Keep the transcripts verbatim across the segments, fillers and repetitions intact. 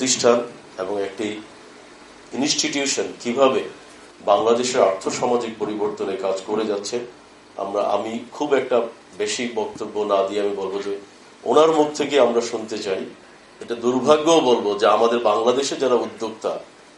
প্রতিষ্ঠান এবং একটি ইনস্টিটিউশন কিভাবে বাংলাদেশের আর্থসামাজিক পরিবর্তনে কাজ করে যাচ্ছে, আমরা আমি খুব একটা বেশি বক্তব্য না দিয়ে আমি বলবো যে ওনার মুখ থেকে আমরা শুনতে চাই। এটা দুর্ভাগ্যও বলবো যে আমাদের বাংলাদেশে যারা উদ্যোক্তা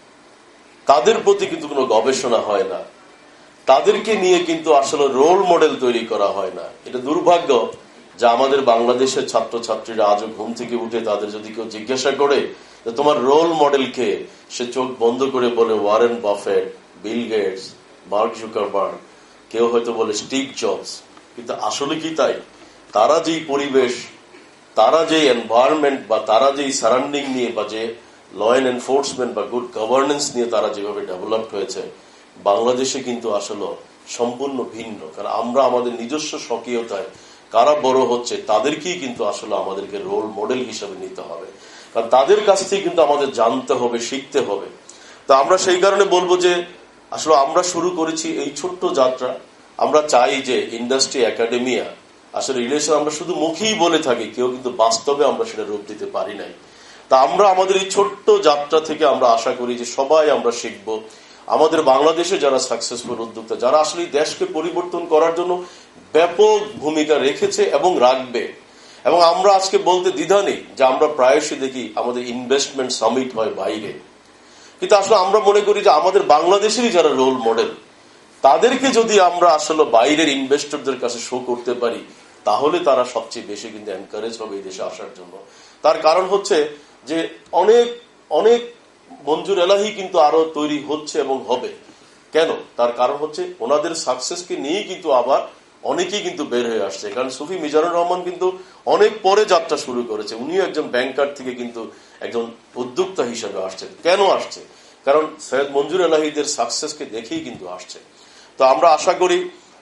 তাদের প্রতি কিন্তু কোনো গবেষণা হয় না, তাদেরকে নিয়ে কিন্তু আসলে রোল মডেল তৈরি করা হয় না। এটা দুর্ভাগ্য যে আমাদের বাংলাদেশের ছাত্রছাত্রীরা আজও ঘুম থেকে উঠে তাদের যদি কেউ জিজ্ঞাসা করে যে তোমার রোল মডেল কে, সে চোখ বন্ধ করে বলে Warren Buffett, Bill Gates, Mark Zuckerberg, কেউ হয়তো বলে স্টিভ জবস। কিন্তু আসলে কি তাই? তারা যেই পরিবেশ, তারা যে এনভায়রনমেন্ট বা তারা যেই সারাউন্ডিং নিয়ে বা যে ল অ্যান্ড এনফোর্সমেন্ট বা গুড গভর্নেন্স নিয়ে তারা যেভাবে ডেভেলপ হয়েছে, বাংলাদেশে কিন্তু আসলে সম্পূর্ণ ভিন্ন। কারণ আমরা আমাদের নিজস্ব স্বকীয়তায় কারা বড় হচ্ছে তাদেরকেই কিন্তু আসলে আমাদেরকে রোল মডেল হিসেবে নিতে হবে, কারণ তাদের কাছ থেকে কিন্তু আমাদের জানতে হবে, শিখতে হবে। তো আমরা সেই কারণে বলবো যে আসলে আমরা শুরু করেছি এই ছোট্ট যাত্রা। আমরা চাই যে ইন্ডাস্ট্রি একাডেমিয়া আসলে রিলেশন আমরা শুধু মুখেই বলে থাকি, কেউ কিন্তু বাস্তবে আমরা সেটা রূপ দিতে পারি নাই। তা আমরা আমাদের এই ছোট্ট যাত্রা থেকে আমরা আশা করি যে সবাই আমরা শিখবো। আমাদের বাংলাদেশে যারা সাকসেসফুল উদ্যোক্তা, যারা আসলে দেশকে পরিবর্তন করার জন্য ব্যাপক ভূমিকা রেখেছে এবং রাখবে, এবং আমরা আজকে বলতে দ্বিধা নেই যে আমরা প্রায়শই দেখি আমাদের ইনভেস্টমেন্ট সামিট হয় বাইরে, কিন্তু আসলে আমরা মনে করি যে আমাদের বাংলাদেশেরই যারা রোল মডেল তাদেরকে যদি আমরা আসলে বাইরের ইনভেস্টরদের কাছে শো করতে পারি, তাহলে তারা সবচেয়ে বেশি কিন্তু এনকারেজ হবে এই দেশে আসার জন্য। তার কারণ হচ্ছে যে অনেক অনেক মঞ্জুর এলাহি কিন্তু আরো তৈরি হচ্ছে এবং হবে। কেন? তার কারণ হচ্ছে ওনাদের সাকসেসকে নিয়েই কিন্তু আবার অনেকেই কিন্তু বের হয়ে আসছে। কারণ সুফি মিজানুর রহমান কিন্তু অনেক পরে যাত্রা শুরু করেছে, উনিও একজন ব্যাংকার থেকে কিন্তু একজন উদ্যোক্তা হিসেবে আসছে। কেন আসছে? কারণ সৈয়দ মঞ্জুর এলাহিদের সাকসেসকে দেখেই কিন্তু আসছে। তো আমরা আশা করি,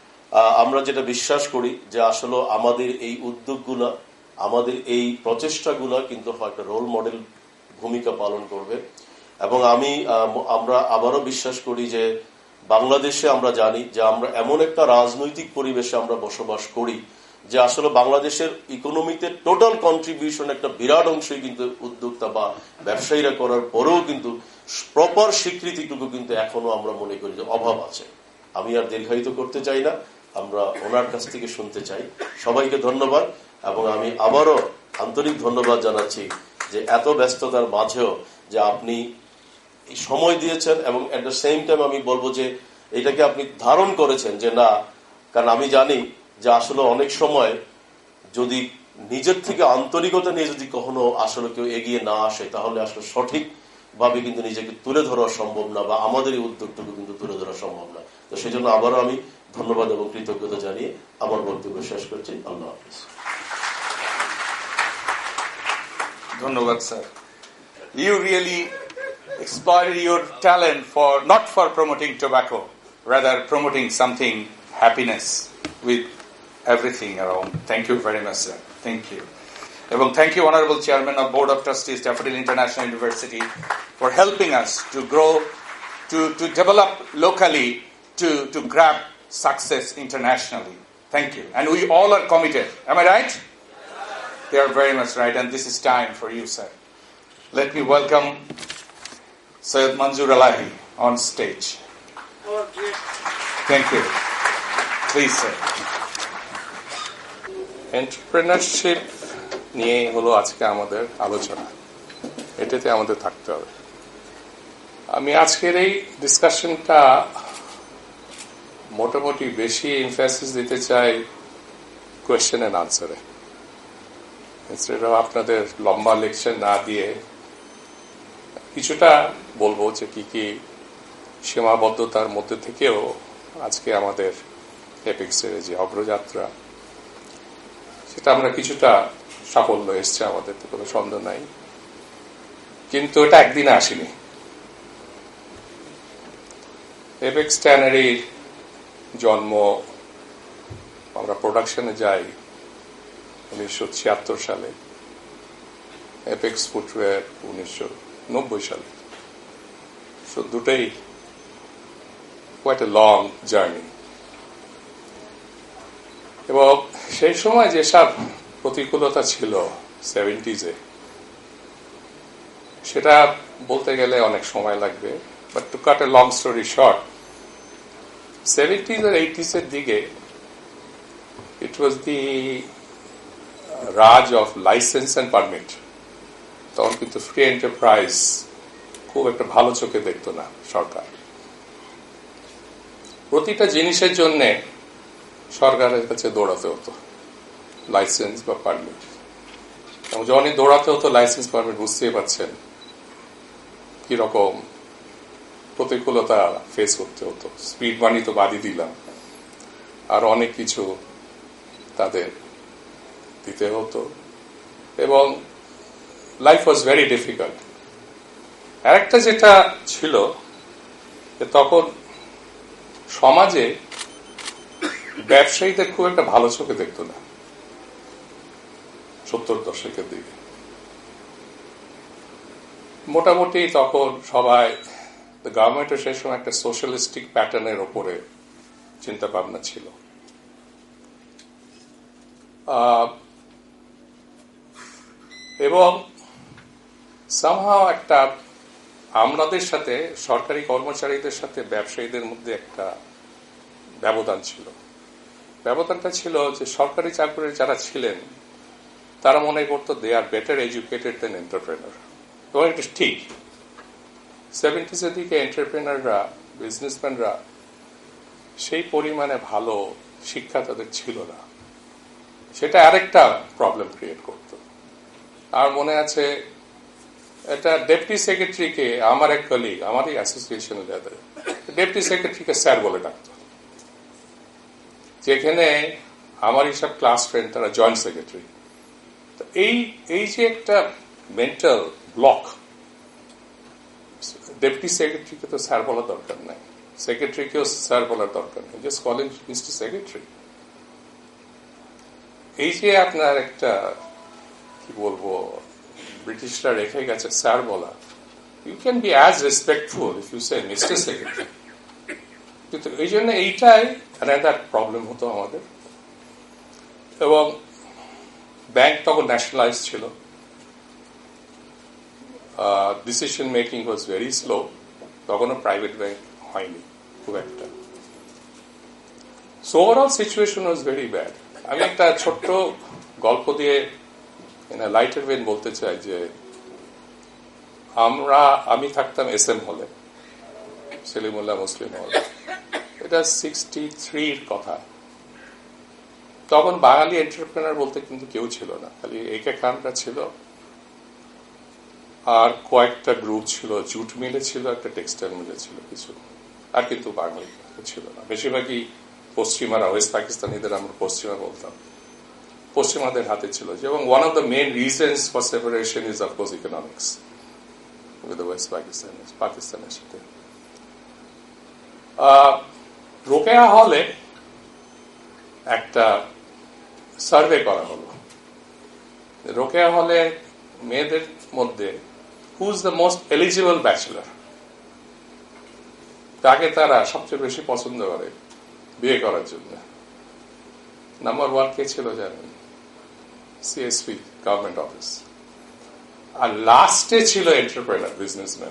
আমরা যেটা বিশ্বাস করি যে আসলে আমাদের এই উদ্যোগগুলা, আমাদের এই প্রচেষ্টাগুলা কিন্তু একটা রোল মডেল ভূমিকা পালন করবে। এবং আমি আমরা আবারও বিশ্বাস করি যে বাংলাদেশে আমরা জানি যে আমরা এমন একটা রাজনৈতিক পরিবেশে আমরা বসবাস করি যে আসলে বাংলাদেশের ইকোনমিতে টোটাল কন্ট্রিবিউশন একটা বিরাট অংশই কিন্তু উদ্যোক্তা বা ব্যবসায়ীরা করার পরেও কিন্তু প্রপার স্বীকৃতিটুকু কিন্তু এখনো আমরা মনে করি যে অভাব আছে। আমি আর দীর্ঘায়িত করতে চাই না, আমরা ওনার কাছ থেকে শুনতে চাই। সবাইকে ধন্যবাদ, এবং আমি আবারও আন্তরিক ধন্যবাদ জানাচ্ছি যে এত ব্যস্ততার মাঝেও যে আপনি সময় দিয়েছেন, এবং এট দ্য সেম টাইম আমি বলবো যে এটাকে আপনি ধারণ করেছেন যে না, কারণ আমি জানি যে আসলে অনেক সময় যদি নিজের থেকে আন্তরিকতা নিয়ে যদি কখনো আসলে কেউ এগিয়ে না আসে, তাহলে আসলে সঠিক ভাবে কিন্তু নিজেকে তুলে ধরা সম্ভব না, বা আমাদের এই উদ্যোগটুকু কিন্তু তুলে ধরা সম্ভব না। তো সেই জন্য আবারও আমি ধন্যবাদ এবং কৃতজ্ঞতা জানিয়ে আমার বক্তব্য শেষ করছি। আল্লাহ হাফিজ। ধন্যবাদ sir. You really exploited your talent for not for promoting tobacco, rather promoting something happiness with everything around. Thank you very much, sir. Thank you. And thank you, Honorable Chairman of Board of Trustees, Daffodil International University, for helping us to grow, to, to develop locally, to, to grab success internationally. Thank you. And we all are committed. Am I right? They are very much right, and this is time for you, sir. Let me welcome Syed Manzoor Elahi on stage. Thank you. Please, sir. Entrepreneurship নিয়ে হলো আজকে আমাদের আলোচনা, এটাতে আমাদের থাকতে হবে। আমি আজকের এই ডিসকাশনটা মোটামুটি বেশি এমফাসিস দিতে চাই কোয়েশ্চেন এন্ড আনসারে, ইনস্টেড অফ আপনাদের লম্বা লেকচার না দিয়ে কিছুটা বলবো যে কি কি সীমাবদ্ধতার মধ্যে থেকেও আজকে আমাদের এপিক্সের যে অগ্রযাত্রা, সেটা আমরা কিছুটা সাফল্য এসছে আমাদের, তো কোনো সন্দেহ নাই। কিন্তু এটা একদিনে আসেনি। এপেক্স ট্যানারির জন্ম, আমরা প্রোডাকশনে যাই উনিশশো ছিয়াত্তর সালে, এপেক্স ফুটওয়্যার উনিশশো নব্বই সালে। সো দুটাই কোয়াইট এ লং জার্নি। এবং সেই সময় যেসব প্রতিকূলতা ছিল সেভেন্টিজে, সেটা বলতে গেলে অনেক সময় লাগবে, but to cut a long story short, seventies আর এইটিস এর দিকে it was the raj of licence and permit. তখন কিন্তু ফ্রি এন্টারপ্রাইজ খুব একটা ভালো চোখে দেখতো না সরকার। প্রতিটা জিনিসের জন্য সরকারের কাছে দৌড়াতে হতো, লাইসেন্স বা পারমিট। এবং যখনই দৌড়াতে হতো লাইসেন্স পারমিট, বুঝতেই পারছেন কিরকম প্রতিকূলতা ফেস করতে হতো। স্পিড মানি তো বাদই দিলাম, আর অনেক কিছু তাদের দিতে হতো, এবং লাইফ ওয়াজ ভেরি ডিফিকাল্ট। আরেকটা যেটা ছিল যে তখন সমাজে ব্যবসায়ীদের খুব একটা ভালো চোখে দেখতো না সত্তর দশকের দিকে। মোটামুটি তখন সবাই গভর্নমেন্টের সেই সময় একটা সোশ্যালিস্টিক প্যাটার্নের ওপরে চিন্তা ভাবনা ছিল। এবং সামহাও একটা আমাদের সাথে, সরকারি কর্মচারীদের সাথে ব্যবসায়ীদের মধ্যে একটা ব্যবধান ছিল। ব্যবধানটা ছিল যে সরকারি চাকরির যারা ছিলেন তারা মনে করতো they are better educated than entrepreneur. এবং এটা ঠিক, সেভেন্টিজের দিকে এন্টারপ্রেনাররা, বিজনেসম্যানরা সেই পরিমাণে ভালো শিক্ষা তাদের ছিল না। সেটা আরেকটা প্রবলেম ক্রিয়েট করত। আর মনে আছে এটা ডেপুটি সেক্রেটারিকে, আমার এক কলিগ, আমারই অ্যাসোসিয়েশনের ডেপুটি সেক্রেটারিকে স্যার বলে ডাকত, যেখানে আমার হিসাব ক্লাস ফ্রেন্ড তারা জয়েন্ট সেক্রেটারি। এই এই যে একটা মেন্টাল ব্লক, ডেপুটি সেক্রেটারিকে তো স্যার বলার দরকার নাই, সেক্রেটারিকেও স্যার বলার দরকার নেই, জাস্ট কলিং মিস্টার সেক্রেটারি। এই যে আপনার একটা কি বলবো ব্রিটিশরা রেখে গেছে স্যার বলা, you can be as respectful if you say mister secretary. কিন্তু এই জন্য এইটাই একটা প্রবলেম হতো আমাদের। এবং ব্যাংক তখন ন্যাশনালাইজ ছিল, decision making was very slow, তখনও প্রাইভেট ব্যাংক হয়নি খুব একটা। So overall situation was very bad. আমি একটা ছোট্ট গল্প দিয়ে লাইটার ভেন বলতে চাই যে আমরা আমি থাকতাম এস এম হলে, সেলিমুল্লাহ মুসলিম হল, এটা সিক্সটি থ্রির কথা। তখন বাঙালি এন্টারপ্রেনার বলতে কিন্তু কেউ ছিল না, খালি একে খানরা ছিল, আর কয়েকটা গ্রুপ ছিল, জুট মিলে ছিল, একটা টেক্সটাইল মিলে ছিল কিছু, আর কিন্তু বাঙালি ছিল না। বেশিরভাগই পশ্চিমারা, ওয়েস্ট পাকিস্তানিদের আমরা পশ্চিমা বলতাম, পশ্চিমাদের হাতে ছিল। এবং one of the main reasons for separation is of course economics with West Pakistan, পাকিস্তানের সাথে। রোকেয়া হলে একটা সার্ভে করা হলো, রোকেয়া হলে মেয়েদের মধ্যে who is the most eligible bachelor, তাকে তারা সবচেয়ে বেশি পছন্দ করে বিয়ে করার জন্য। নাম্বার ওয়ান কে ছিল জানেন? CSP, government office. আর লাস্টে ছিল এন্টারপ্রেনার, বিজনেসম্যান।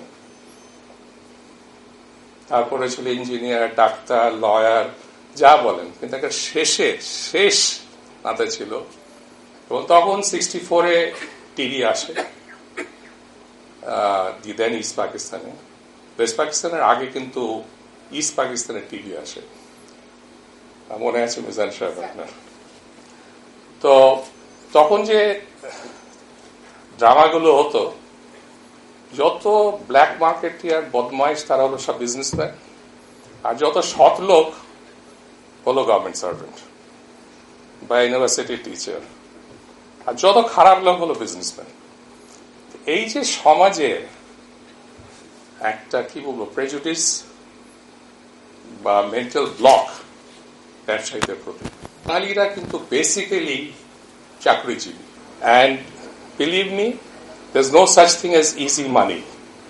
তারপরে ছিল ইঞ্জিনিয়ার, ডাক্তার, লয়ার, যা বলেন, কিন্তু একটা শেষে শেষ নাতে ছিল। এবং তখন সিক্সটি ফোরে টিভি আসে, দি দেন ইস্ট পাকিস্তানে। ওয়েস্ট পাকিস্তানের আগে কিন্তু ইস্ট পাকিস্তানের টিভি আসে, মনে আছে মিজান সাহেব আপনার? তো তখন যে ড্রামাগুলো হতো, যত ব্ল্যাক মার্কেটিয়ার বদমাইশ তারা হলো সব বিজনেসম্যান, আর যত সৎ লোক হলো গভর্নমেন্ট সার্ভেন্ট বা ইউনিভার্সিটি টিচার, আর যত খারাপ লোক হলো বিজনেসম্যান। এই যে সমাজে একটা কি বলবো প্রেজুডিস বা মেন্টাল ব্লক ব্যবসায়ীদের প্রতি, বাঙালিরা কিন্তু বেসিক্যালি চাকরিজীবী। And believe me, there's no such thing as easy money.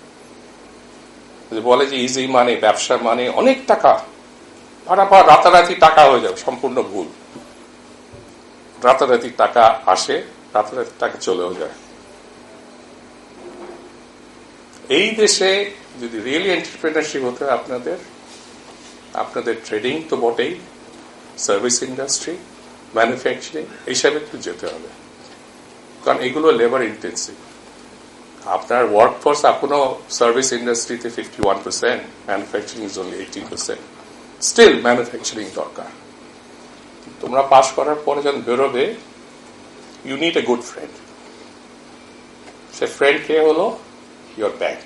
বলে যে ইজি মানি, ব্যবসা মানে অনেক টাকা, ফাটাফাট রাতারাতি টাকা হয়ে যাবে, সম্পূর্ণ ভুল। রাতারাতি টাকা আসে, রাতারাতি টাকা চলেও যায়। এই দেশে যদি রিয়েলি এন্টারপ্রেনারশিপ হতে হয় আপনাদের আপনাদের ট্রেডিং তো বটেই, সার্ভিস ইন্ডাস্ট্রি, ম্যানুফ্যাকচারিং, এইসব একটু যেতে হবে, কারণ এগুলো লেবার ইন্টেন্সিভ। আপনার ওয়ার্কফোর্স এখনো সার্ভিস ইন্ডাস্ট্রিতে fifty one percent, manufacturing is only eighteen percent. Still manufacturing দরকার। তোমরা পাস করার পরে যখন বেরোবে, you need a good friend. সে ফ্রেন্ড কে হলো? Your bank.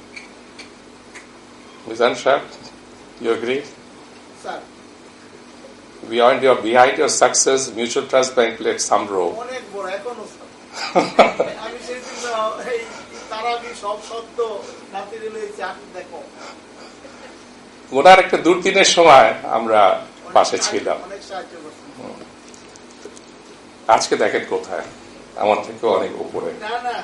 মিজান সাহেব, you agree? Sir. Beyond your, behind your success, mutual trust bank played some role. অনেক বড় এখনো স্যার। আমি সেদিন এই তারাবি সব সত্য নাতি দিলে চাকরি দেখো। ওনার একটা দুর্দিনের সময় আমরা পাশে ছিলাম। অনেক সাহায্য করছেন। আজকে দেখেন কোথায়, আমার থেকে অনেক উপরে। না না।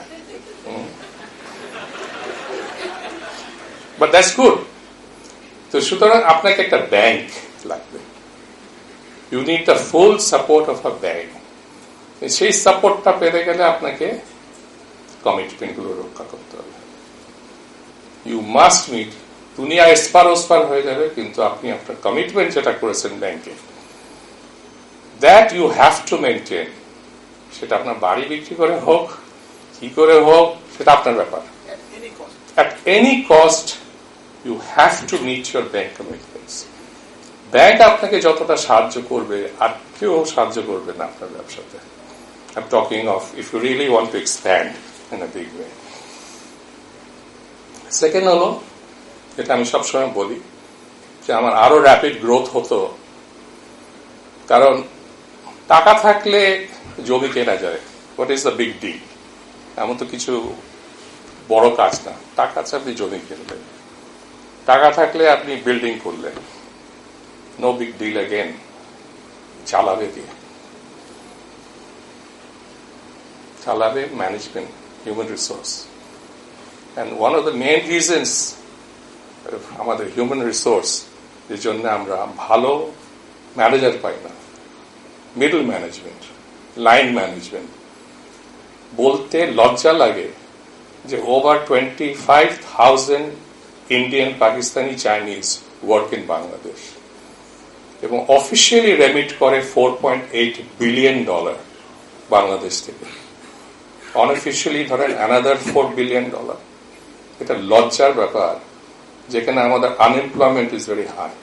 But that's good. তো সুতরাং আপনাকে একটা ব্যাংক লাগবে। You need the full support of a bank. সেই সাপোর্টটা পেতে গেলে আপনাকে কমিটমেন্ট গুলো রক্ষা করতে হবে। You must meet. দুনিয়া এসপার ওসপার হয়ে যাবে, কিন্তু আপনি আপনার কমিটমেন্ট যেটা করেছেন ব্যাংকে, that you have to maintain. সেটা আপনার বাড়ি বিক্রি করে হোক, কি করে হোক, সেটা আপনার ব্যাপার। At any cost, you have to meet your bank commitments. Bank আপনাকে যতটা সাহায্য করবে, আর কেউ সাহায্য করবে না আপনার ব্যবসাতে। I'm talking of if you really want to expand in a big way. Second হলো, এটা আমি সবসময় বলি, যে আমার আরো র্যাপিড গ্রোথ হতো, কারণ টাকা থাকলে জমি কেনা যায়। What is the big deal? এমন তো কিছু বড় কাজ না। টাকা আছে, আপনি জমি কিনলেন, টাকা থাকলে আপনি বিল্ডিং করলেন, নো বিগ ডিল अगेन। চালাবে দিয়ে চালাবে management, human resource. And one of the main reasons আমাদের হিউম্যান রিসোর্স এর জন্য আমরা ভালো ম্যানেজার পাই না, মিডল ম্যানেজমেন্ট, লাইন ম্যানেজমেন্ট। বলতে লজ্জা লাগে যে over twenty five thousand Indian, Pakistani, Chinese work in Bangladesh, এবং অফিসিয়ালি রেমিট করে four point eight billion dollar Bangladesh থেকে। অনঅফিসিয়ালি ধরেন অ্যানাদার ফোর বিলিয়ন ডলার। এটা লজ্জার ব্যাপার, যেখানে আমাদের আনএমপ্লয়মেন্ট ইজ ভেরি হাই।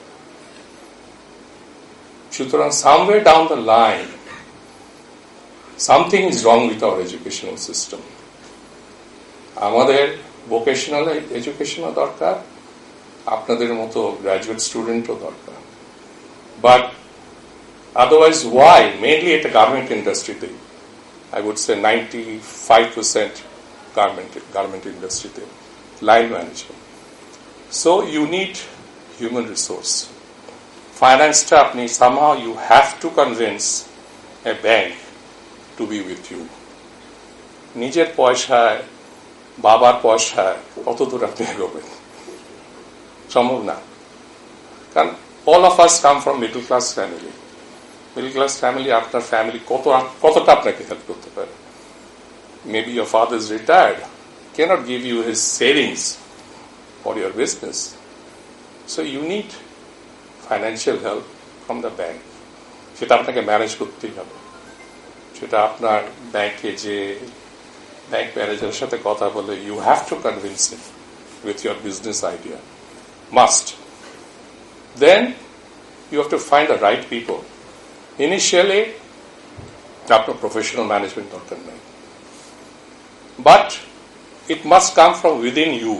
সুতরাং someway down the line something is wrong with our educational system. আমাদের ভোকেশনাল এডুকেশনও দরকার, আপনাদের মতো গ্রাজুয়েট স্টুডেন্টও দরকার। But otherwise why? মেইনলি এটা গার্মেন্ট ইন্ডাস্ট্রিতে, I would say ninety five percent garment garment ইন্ডাস্ট্রিতে, line management. So you need human resource. ফাইন্যান্সটা আপনি somehow you have to convince a bank to be with you. নিজের পয়সায়, বাবার পয়সায় কত দূর আপনি এগোবেন? সম্ভব না। কারণ all of us come from middle class family. Middle class family, আপনার ফ্যামিলি কত কতটা আপনাকে হেল্প করতে পারে? Maybe your father is retired, cannot give you his savings for your business. So you need financial help from the bank. সেটা আপনাকে manage করতেই হবে। সেটা আপনার ব্যাংকে যে ব্যাংক ম্যানেজারের সাথে কথা বলে, you have to convince him with your business idea, must. Then you have to find the right people. Initially আপনার প্রফেশনাল ম্যানেজমেন্ট দরকার নেই, but it must come from within you.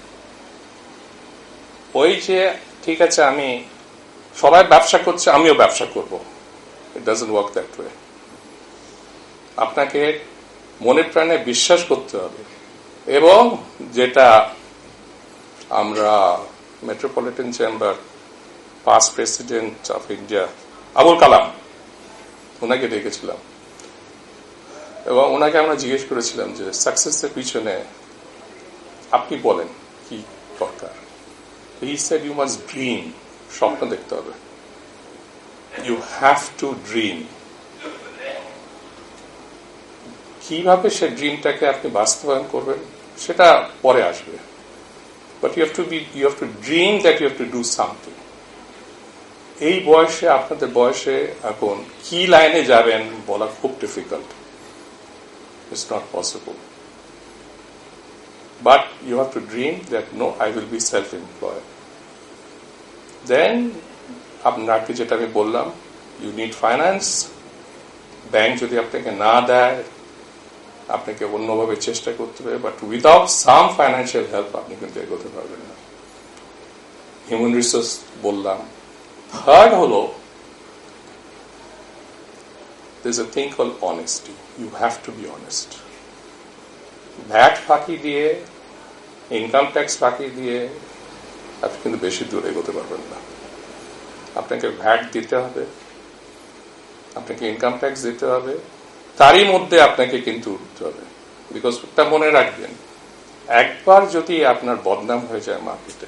ওই যে ঠিক আছে, আমি সবাই ব্যবসা করছে, আমিও ব্যবসা করব, it doesn't work that way. আপনাকে মনে প্রাণে বিশ্বাস করতে হবে। এবং যেটা আমরা metropolitan chamber past president of India Abul Kalam, ওনাকে দেখেছিলাম, এবং ওনাকে আমরা জিজ্ঞেস করেছিলাম যে সাকসেসের পিছনে আপনি বলেন কি দরকার। He said you must dream. স্বপ্ন দেখতে হবে। You have to dream. কিভাবে সে ড্রিমটাকে আপনি বাস্তবায়ন করবেন সেটা পরে আসবে। But you have to be, you have to dream that you have to do something. এই বয়সে আপনাদের বয়সে এখন কি লাইনে যাবেন বলা খুব difficult. It's not possible. But you have to dream that no, I will be self-employed. Then আপনাকে যেটা আমি বললাম, you need finance. ব্যাংক যদি আপনাকে না দেয়, আপনাকে অন্যভাবে চেষ্টা করতে হবে, but without some financial help আপনি কিন্তু এগোতে পারবেন না. হিউম্যান রিসোর্স বললাম. থার্ড হলো, there is a thing called honesty. You have to be honest. VAT ফাঁকি দিয়ে, ইনকাম ট্যাক্স ফাঁকি দিয়ে আপনি কিন্তু বেশি দূর এগোতে পারবেন না. আপনাকে ভ্যাট দিতে হবে, আপনাকে ইনকাম ট্যাক্স দিতে হবে, তারই মধ্যে আপনাকে কিন্তু উঠতে হবে. বিকজ একটা মনে রাখবেন, একবার যদি আপনার বদনাম হয়ে যায় মার্কেটে,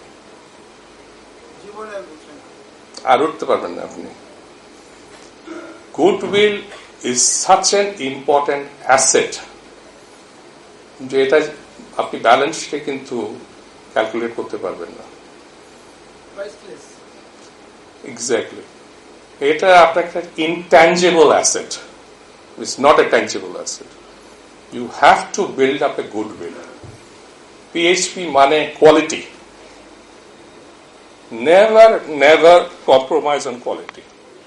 আর উঠতে পারবেন না আপনি. Goodwill is such an important asset যে এটা আপনি ব্যালেন্স শিটে কিন্তু ক্যালকুলেট করতে পারবেন না. এক্স্যাক্টলি. এটা আপনার একটা intangible asset. It's not a tangible asset. You have to build up a goodwill. P H P মানে quality. Never, never compromise on quality.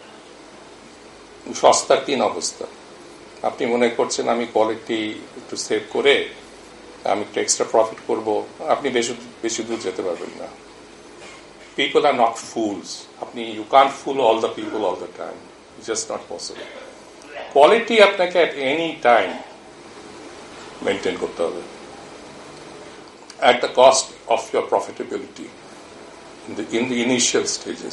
সস্তার তিন অবস্থা. আপনি মনে করছেন আমি কোয়ালিটি একটু সেভ করে আমি একটু এক্সট্রা প্রফিট করবো, আপনি বেশি বেশি দূর যেতে পারবেন না. People are not fools. আপনি you can't fool all the people all the time. It's just not possible. Quality আপনাকে at any time মেনটেন করতে হবে at the cost of your profitability in the in the initial stages.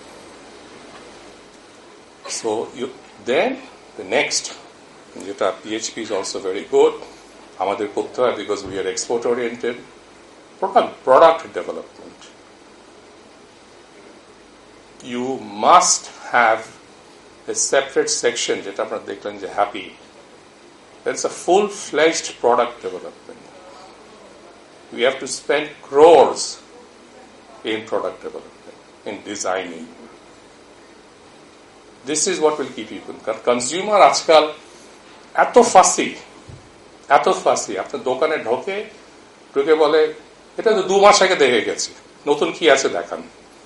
So you then the next, যেটা P H P is also very good, আমাদের করতে হয় because we are export oriented, product product development. You must have a separate section যেটা আপনারা দেখলেন যে happy. That's a full-fledged product development. We have to spend crores in product development, in designing. This is what will keep people. Consumer আজকাল এত ফাসি, এত ফাসি, আপনার দোকানে ঢোকে ঢুকে বলে এটা তো দু মাস আগে দেখে গেছি, নতুন কি আছে দেখান.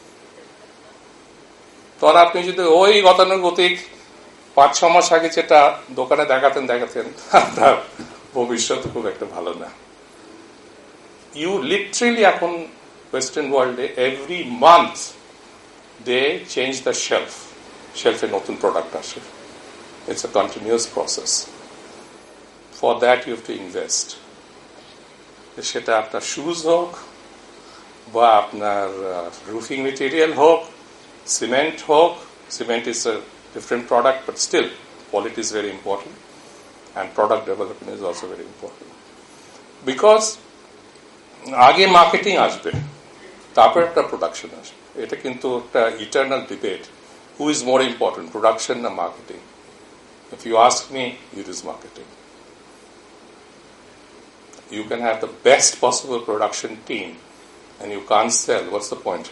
তখন আপনি যদি ওই গতানুগতিক পাঁচ ছ মাস আগে যেটা দোকানে দেখাতেন দেখাতেন আপনার ভবিষ্যৎ খুব একটা ভালো না. ইউ লিটারেলি এখন ওয়েস্টার্ন ওয়ার্ল্ডে every month they change the shelf. শেলফে নতুন প্রোডাক্ট আসে. It's a continuous process. For that you have to invest. সেটা আপনার শুজ হোক বা আপনার রুফিং মেটেরিয়াল হোক, cement hook. Cement is a different product, but still quality is very important, and product development is also very important. Because আগে marketing আসবে, তারপর একটা প্রোডাকশন আসবে. এটা কিন্তু একটা eternal debate. Who is more important, production or marketing? If you ask me, it is marketing. You can have the best possible production team and you can't sell. What's the point?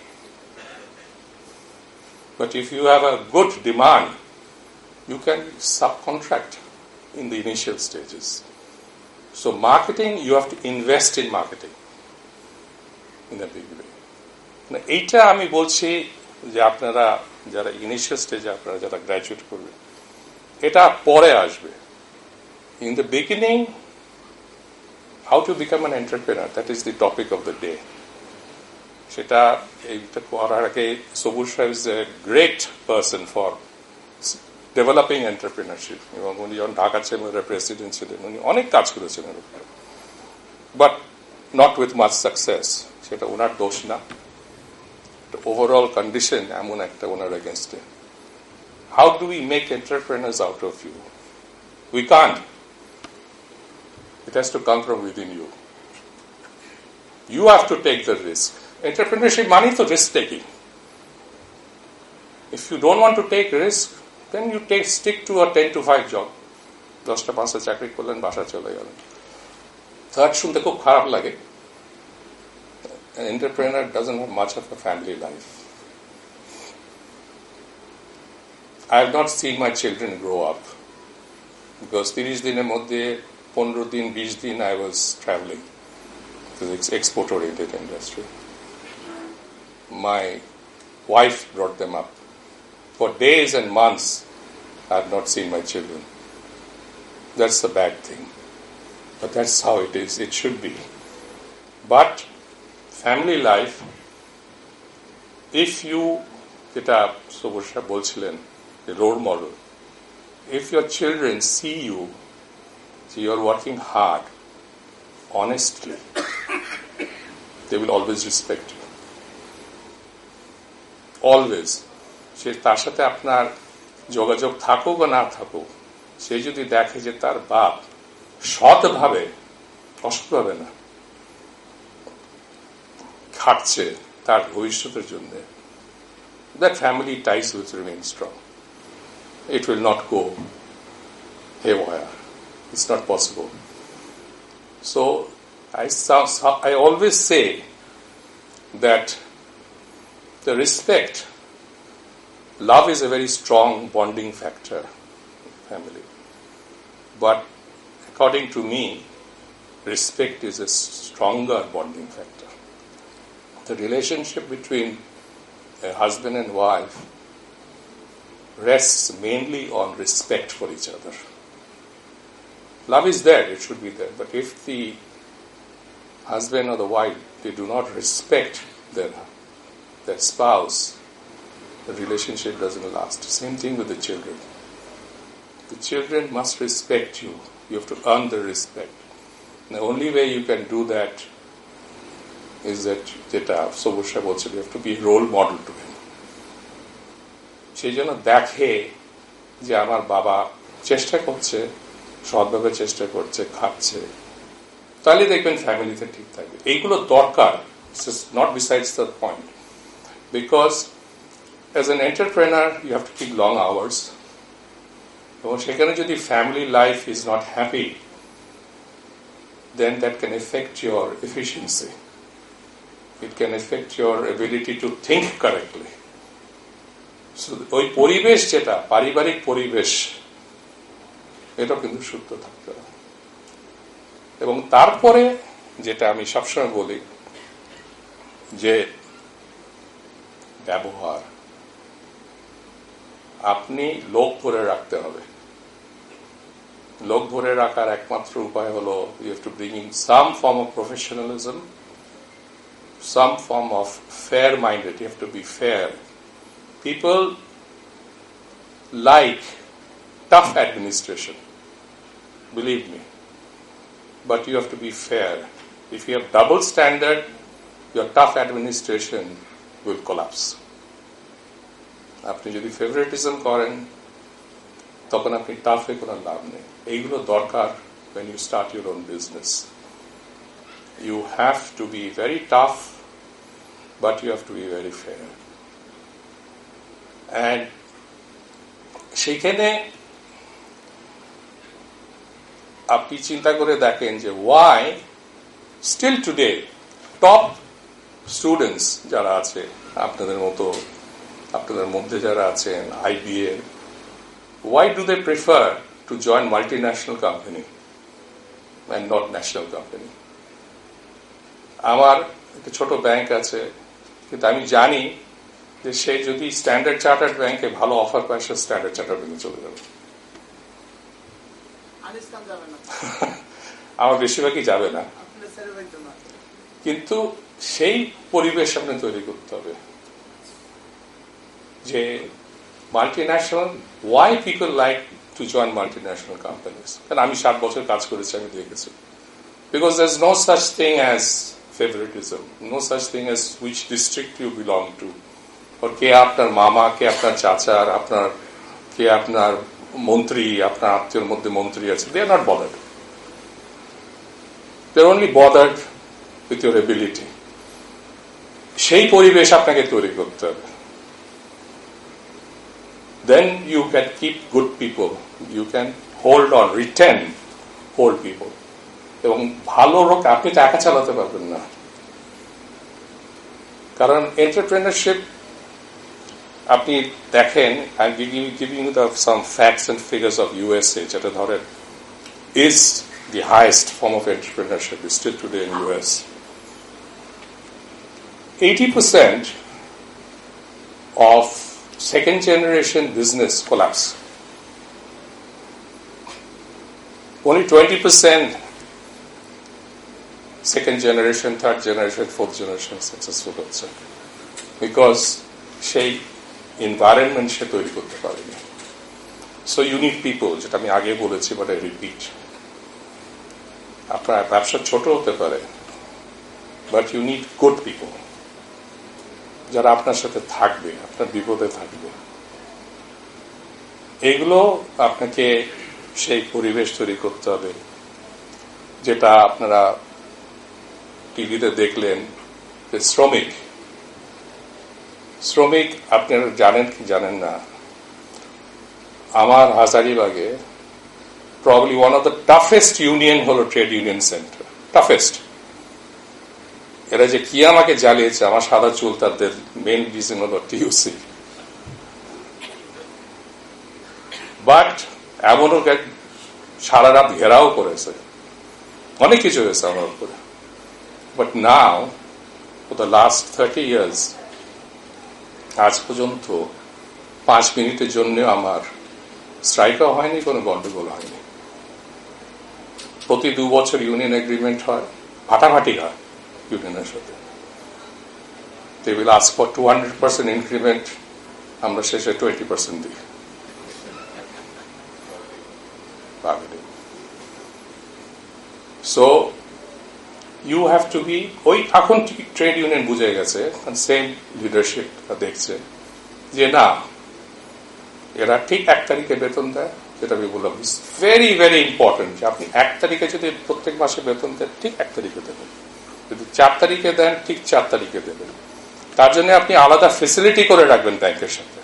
But if you have a good demand, you can subcontract in the initial stages. So marketing, you have to invest in marketing in a big way. এইটা আমি বলছি যে আপনারা যারা initial স্টেজে আপনারা যারা graduate করবেন, এটা পরে আসবে. In the beginning, how to become an entrepreneur, that is the topic of the day. সেটা এইটা করার আগে সবুজ সাহেব is a great person for developing entrepreneurship, এবং উনি যখন ঢাকা চেম্বারের প্রেসিডেন্ট ছিলেন উনি অনেক কাজ করেছেন এর উপরে, but not with much success. সেটা ওনার দোষ না, ওভারঅল কন্ডিশন এমন একটা ওনার এগেনস্টে. How do we make entrepreneurs out of you? We can't. It has to come from within you. You have to take the risk. Entrepreneurship money to risk taking. If you don't want to take risk, then you take stick to a ten to five job. দশটা পাঁচটা চাকরি করলেন, বাসা চলে গেলেন. Third শুনতে খুব খারাপ লাগে, an entrepreneur doesn't have much of a family life. I have not seen my children grow up because thirty দিনের মধ্যে fifteen দিন twenty দিন I was traveling to the export-oriented industry. My wife brought them up. For days and months, I have not seen my children. That's a bad thing. But that's how it is. It should be. But family life, if you, যেটা সবুজরা বলছিলেন, the role model, if your children see you, see you're working hard, honestly, they will always respect you. Always. সে তার সাথে আপনার যোগাযোগ থাকুক বা না থাকুক, সে যদি দেখে যে তার বাপ সৎভাবে, অসৎভাবে না, খাটছে তার ভবিষ্যতের জন্য, that family ties will remain strong. It will not go haywire. It's not possible. So I, I always say that the respect, love is a very strong bonding factor in family. But according to me, respect is a stronger bonding factor. The relationship between a husband and wife rests mainly on respect for each other. Love is there, it should be there. But if the husband or the wife, they do not respect their, their spouse, the relationship doesn't last. Same thing with the children. The children must respect you. You have to earn their respect. The only way you can do that is that যেটা সবুজরা বলছে, you have to be a role model to him. সেই জন্য দেখে যে আমার বাবা চেষ্টা করছে, সৎভাবে চেষ্টা করছে, খাচ্ছে, তাহলে দেখবেন ফ্যামিলিতে ঠিক থাকবে। এইগুলো দরকার, not besides the point. Because as an entrepreneur, you have to take long hours. এবং সেখানে যদি family life is not happy, then that can affect your efficiency. It can affect your ability to think correctly. So, ওই পরিবেশ যেটা পারিবারিক পরিবেশ, এটা কিন্তু শুদ্ধ থাকতে হবে। এবং তারপরে যেটা আমি সবসময় বলি যে ব্যবহার, আপনি লোক ধরে রাখতে হবে। লোক ধরে রাখার একমাত্র উপায় হলো you have to bring in some form of professionalism, some form of fair-minded. You have to be fair. People like tough administration, believe me, but you have to be fair. If you have double standard, your tough administration will collapse. আপনি যদি favouritism করেন, তখন আপনি টাফে কোনো লাভ নেই। এইগুলো দরকার when you start your own business. You have to be very tough, but you have to be very fair. And সেখানে আপনি চিন্তা করে দেখেন যে why still today top students যারা আছে আপনাদের মতো, আপনাদের মধ্যে যারা আছেন IBA, why do they prefer to join multinational company and not national company? আমার একটা ছোট ব্যাংক আছে, কিন্তু আমি জানি যে সে যদি স্ট্যান্ডার্ড চার্টার্ড ব্যাংকে ভালো অফার পায়, সে স্ট্যান্ডার্ড চার্টার্ড ব্যাংকে চলে যাবে। আমার বেশিরভাগই যাবে না, কিন্তু সেই পরিবেশ আপনি তৈরি করতে হবে যে multinational, why people like to join multinational companies. কারণ আমি সাত বছর কাজ করেছি, আমি দেখেছি। Because there is no such thing as favoritism, no such thing as which district you belong to, or কে আপনার মামা, কে আপনার চাচার, আপনার কে আপনার মন্ত্রী, আপনার আত্মীয়ের মধ্যে মন্ত্রী আছে। They are not bothered. They are only bothered with your ability. সেই পরিবেশ আপনাকে তৈরি করতে হবে। Then you can keep good people. You can hold on, retain, hold people. এবং ভালো লোক আপনি তো একা চালাতে পারবেন না। কারণ এন্টারপ্রেনারশিপ আপনি দেখেন, I am giving you the some facts and figures of USA, যেটা ধরেন is the highest form of entrepreneurship is still today in U S. eighty percent of second generation business collapse. Only twenty percent second generation, third generation, fourth generation successful হচ্ছে, because সেই environment সে তৈরি করতে পারেনি. So you need people, যেটা আমি আগে বলেছি, but I repeat. আপনার ব্যবসা ছোট হতে পারে, but you need good people, যারা আপনার সাথে থাকবে, আপনার বিপদে থাকবে। এগুলো আপনাকে সেই পরিবেশ তৈরি করতে হবে, যেটা আপনারা টিভিতে দেখলেন যে শ্রমিক শ্রমিক আপনারা জানেন কি জানেন না, আমার হাজারিবাগে probably one of the toughest union হলো ট্রেড ইউনিয়ন সেন্টার, টাফেস্ট। এরা যে কি আমাকে জ্বালিয়েছে, আমার সাদা চুল, তাদের মেইন রিজন হলো টিইউসি। বাট এমনও সারা রাত ঘেরাও করেছে, অনেক কিছু হয়েছে আমার উপরে। But now for the last thirty years, আজ পর্যন্ত পাঁচ মিনিটের জন্য আমার স্ট্রাইকও হয়নি, কোনো গন্ডগোল হয়নি। প্রতি দু বছর ইউনিয়ন এগ্রিমেন্ট হয়, ফাটাফাটি হয় ইউনিয়নের সাথে। they will ask for two hundred percent increment, আমরা শেষে twenty percent দিই। So you have to be, ওই এখন ট্রেড ইউনিয়ন বুঝে গেছে, সেম লিডারশিপ দেখছে যে না, এরা ঠিক এক তারিখে বেতন দেয়, যেটা আমি বললাম ভেরি ভেরি ইম্পর্টেন্ট, যে আপনি এক তারিখে যদি প্রত্যেক মাসে বেতন দেন, ঠিক এক তারিখে দেবেন। যদি চার তারিখে দেন, ঠিক চার তারিখে দেবেন। তার জন্য আপনি আলাদা ফেসিলিটি করে রাখবেন ব্যাংকের সাথে,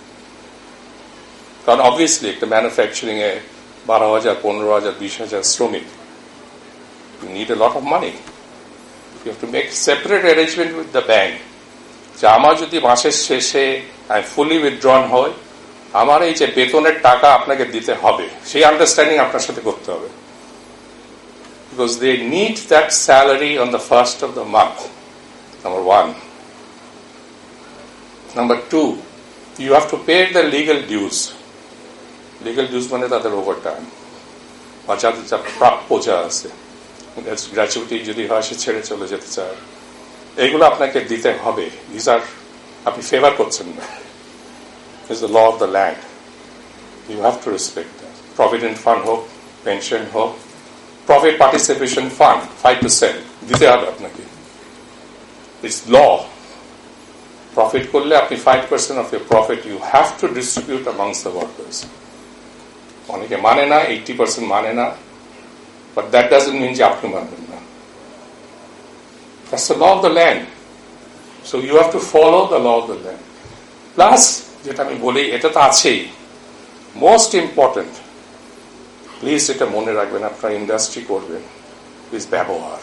কারণ অবভিয়াসলি একটা ম্যানুফ্যাকচারিং এ বারো হাজার পনেরো হাজার বিশ হাজার শ্রমিক, you need a lot of money. You have to make separate arrangement with the bank, যে আমার যদি মাসের শেষে আমি ফুলি উইথড্রন হয়, আমার এই যে বেতনের টাকা আপনাকে দিতে হবে, সেই আন্ডারস্ট্যান্ডিং আপনার সাথে করতে হবে, because they need that salary on the first of the month, number one. Number two, you have to pay the legal dues. Legal dues মানে তাদের ওভারটাইম বা যাদের যা প্রাপ্য যা আছে, গ্র্যাচুইটি যদি হয় সে ছেড়ে চলে যেতে চায়, এগুলো আপনাকে দিতে হবে। দিস আর আপনি ফেভার করছেন না, is the law of the land. You have to respect that. Provident fund হোক, পেনশন হোক, profit participation fund five percent দিতে হবে আপনাকে, it's law. প্রফিট করলে আপনি five percent of your profit you have to distribute amongst the workers. অনেকে মানে না, এইটি পার্সেন্ট মানে না, but that doesn't mean যে আপনি মানবেন না। That's the law of the land. So you have to follow the law of the land. Plus, যেটা আমি বলি, এটা তো আছেই, মোস্ট ইম্পর্টেন্ট, প্লিজ এটা মনে রাখবেন, আপনারা ইন্ডাস্ট্রি করবেন, প্লিজ ব্যবহার।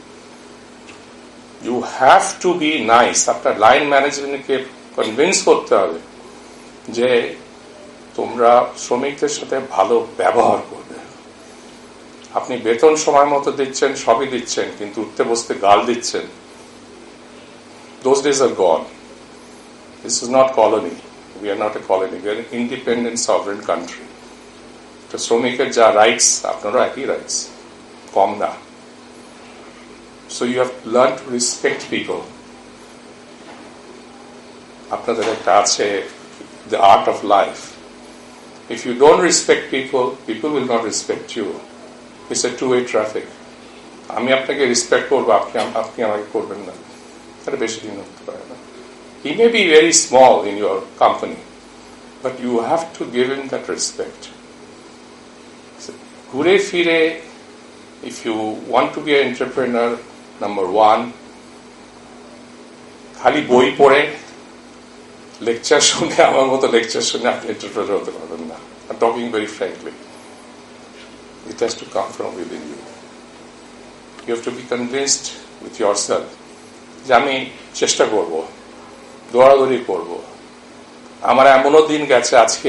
You have to be nice. আপনার লাইন ম্যানেজমেন্টকে কনভিন্স করতে হবে যে তোমরা শ্রমিকদের সাথে ভালো ব্যবহার করবে। আপনি বেতন সময় মতো দিচ্ছেন, সবই দিচ্ছেন, কিন্তু উঠতে বসতে গাল দিচ্ছেন, those days are gone. This is not colony. We are not a colony. We are an independent sovereign country. তো শ্রমিকের যা রাইটস, আপনারও একই রাইটস, কম না। So you have to learn to respect people. আপনাদের একটা আছে the art of life. If you don't respect people, people will not respect you. It's a two-way traffic. আমি আপনাকে রেসপেক্ট করবো, আপনি আপনি আমাকে করবেন না, তাহলে বেশি দিন হতে পারে না। He may be very small in your company, but you have to give him that respect. ঘুরে ফিরে, if you want to be an entrepreneur, number one, খালি বই পড়ে লেকচার শুনে, আমার মতো লেকচার শুনে আপনি এন্টারপ্রেনার হতে পারবেন না। I'm talking very frankly. It has to come from within you. You have to be convinced with yourself যে আমি চেষ্টা করব, দৌড়াদৌড়ি করব। আমার এমনও দিন গেছে, আজকে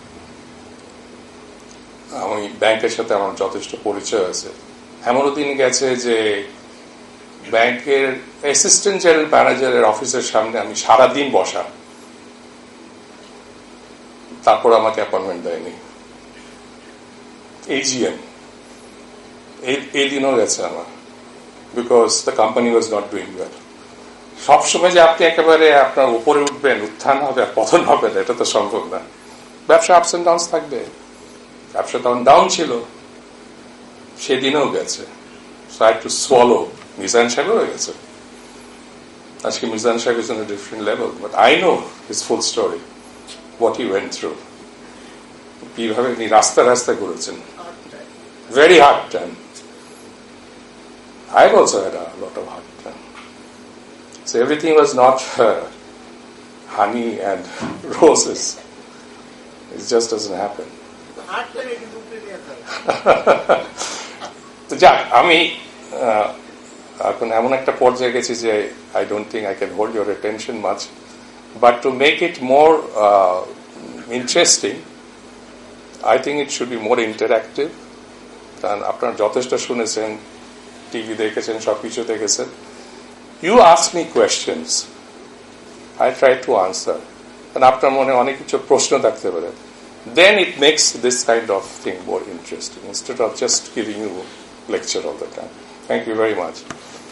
আমি ব্যাংকের সাথে আমার যথেষ্ট পরিচয় আছে, এমনও দিন গেছে যে ব্যাংকের অ্যাসিস্ট্যান্ট জেনারেল ম্যানেজারের অফিসের সামনে আমি সারাদিন বসা, তারপর আমাকে অ্যাপয়েন্টমেন্ট দেয়নি। এজিএম এই দিনও গেছে আমার, because the company was not doing well. সবসময় যে আপনি একেবারে আপনার উপরে উঠবেন, উত্থান হবে আর পতন হবে না, এটা তো সম্ভব না। ব্যবসা আপস এন্ড ডাউন থাকবে, ব্যবসা তখন ডাউন ছিল, সেদিনও গেছে। So I to swallow. Mizan সাহেবও হয়ে গেছে, আজকে মিজান সাহেব is on a different level, but I know his full story, what he went through, কিভাবে তিনি রাস্তা রাস্তায় ঘুরেছেন, very hard time. I've also had a lot of hard time. So everything was not uh, honey and roses. It just doesn't happen. তো যাক, আমি এখন এমন একটা পর্যায়ে গেছি যে I don't think I can hold your attention much, but to make it more uh, interesting, I think it should be more interactive. আপনারা যথেষ্ট শুনেছেন, টিভি দেখেছেন, সবকিছু দেখেছেন। You ask me questions, I try to answer. আপনার মনে অনেক কিছু প্রশ্ন থাকতে পারে, then it makes this kind of thing more interesting instead of just giving you lecture all the time. Thank you very much.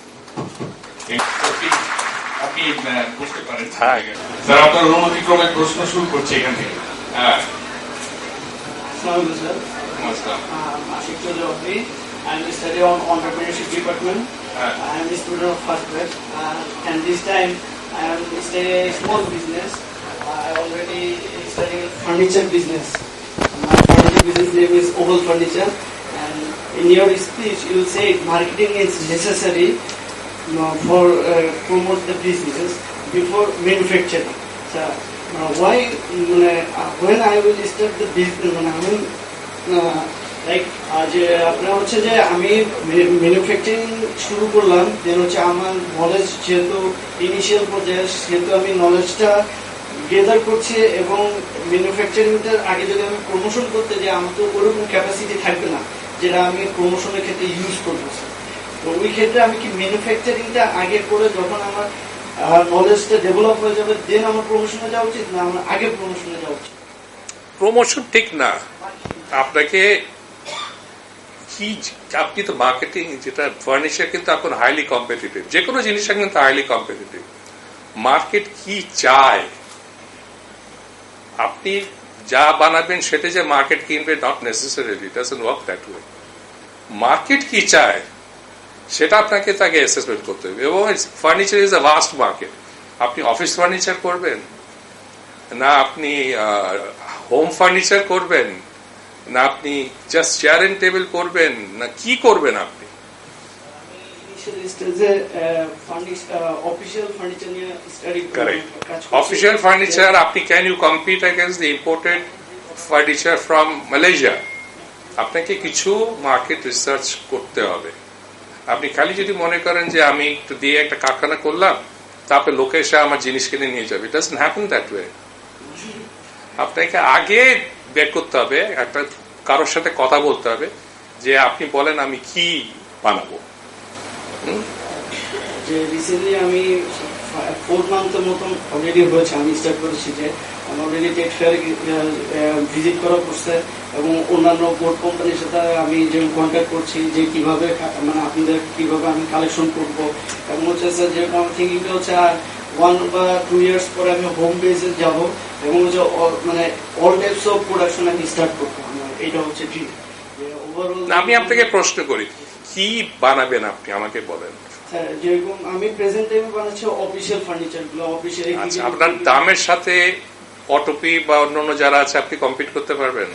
আপনি বুঝতে পারেন স্যার, আপনার অনুমতিক্রমে প্রশ্ন শুরু করছি এখান থেকে। হ্যাঁ, I'm Ashik Chaudhary. I'm studying on entrepreneurship department. Uh, I'm a student of first grade, uh, and this time I am studying a small business. Uh, I already studying furniture business. My furniture business name is Oval Furniture. And in your speech, you say marketing is necessary, you know, for uh, promote the business before manufacturing. So uh, why uh, when I will start the business, when I will like যে আপনার হচ্ছে যে আমি manufacturing শুরু করলাম, দেন হচ্ছে আমার knowledge যেহেতু ইনিশিয়াল পর্যায়ে, সেহেতু আমি নলেজটা গেদার করছি, এবং ম্যানুফ্যাকচারিংটার আগে যদি আমি প্রমোশন করতে যাই, আমার তো ওরকম ক্যাপাসিটি থাকবে না যেটা আমি প্রমোশনের ক্ষেত্রে ইউজ করবো। তো ওই ক্ষেত্রে আমি কি ম্যানুফ্যাকচারিংটা আগে করে যখন আমার নলেজটা ডেভেলপ হয়ে যাবে, দেন আমার প্রমোশনে যাওয়া উচিত, না আমার আগে প্রমোশনে যাওয়া উচিত? প্রমোশন ঠিক না। আপনাকে কি, আপনি তো মার্কেটিং, যেটা ফার্নিচার কিন্তু এখন হাইলি কম্পিটিটিভ, যে কোনো জিনিসটা কিন্তু হাইলি কম্পিটিটিভ। মার্কেট কি চায়, আপনি যা বানাবেন সেটা যে মার্কেট কিনবে, not necessarily, it doesn't work that way. Market কি চায় সেটা আপনাকে তাকে অ্যাসেসমেন্ট করতে হবে। এবং furniture is a vast market. আপনি অফিস ফার্নিচার করবেন, না আপনি হোম ফার্নিচার করবেন, না আপনি জাস্ট চেয়ার এন্ড টেবিল করবেন, না কি করবেন আপনি? অফিসিয়াল ফার্নিচার আপনি can you compete against the imported furniture from Malaysia? আপনাকে কিছু মার্কেট রিসার্চ করতে হবে। আপনি খালি যদি মনে করেন যে আমি একটু দিয়ে একটা কারখানা করলাম, তারপরে লোকে এসে আমার জিনিস কিনে নিয়ে যাবে, it doesn't happen that way. আপনাকে আগে বের করতে হবে, একটা কারোর সাথে কথা বলতে হবে যে আপনি বলেন আমি কি বানাবো। যে রিসেন্টলি আমি ফোর মান্থের মতন অলরেডি হয়েছে, আমি স্টার্ট করেছি যে আমি অলরেডি টেক ফেয়ার ভিজিট করা করছে, এবং অন্যান্য বোর্ড কোম্পানির সাথে আমি যে কন্ট্যাক্ট করছি যে কিভাবে মানে আপনাদের কিভাবে আমি কালেকশন করবো, এবং হচ্ছে স্যার যেরকম আমার থিঙ্কিংটা হচ্ছে আর ওয়ান বা টু ইয়ার্স পরে আমি হোম বেসে যাবো, এবং হচ্ছে মানে অল টাইপস অফ প্রোডাকশন আমি স্টার্ট করবো। এটা হচ্ছে ঠিক। আমি আপনাকে প্রশ্ন করি, কি বানাবেন আপনি আমাকে বলেন। যেরকম আমি প্রেজেন্ট টাইমে বানাচ্ছি অফিসিয়াল ফার্নিচার গুলো, অফিসিয়াল। আচ্ছা, আপনার দামের সাথে অটোপি বা অন্যান্য যারা আছে আপনি কম্পিট করতে পারবেন?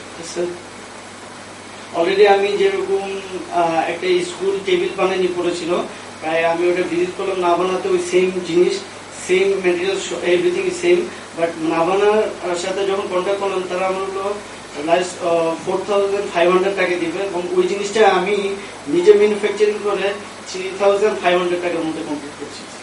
অলরেডি আমি যেরকম একটা স্কুল টেবিল বানানি পড়েছিল, প্রায় আমি ওটা ভিজিট করলাম, না বানাতে ওই সেম জিনিস, same material, everything same, but না বানার সাথে যখন কন্ট্যাক্ট করলাম, তারা আমার হলো ফোর থাউজেন্ড ফাইভ হান্ড্রেড টাকা দিবে, এবং ওই জিনিসটা আমি নিজে ম্যানুফ্যাকচারিং করে থ্রি থাউজেন্ড ফাইভ হান্ড্রেড টাকার মধ্যে কমপ্লিট করছি।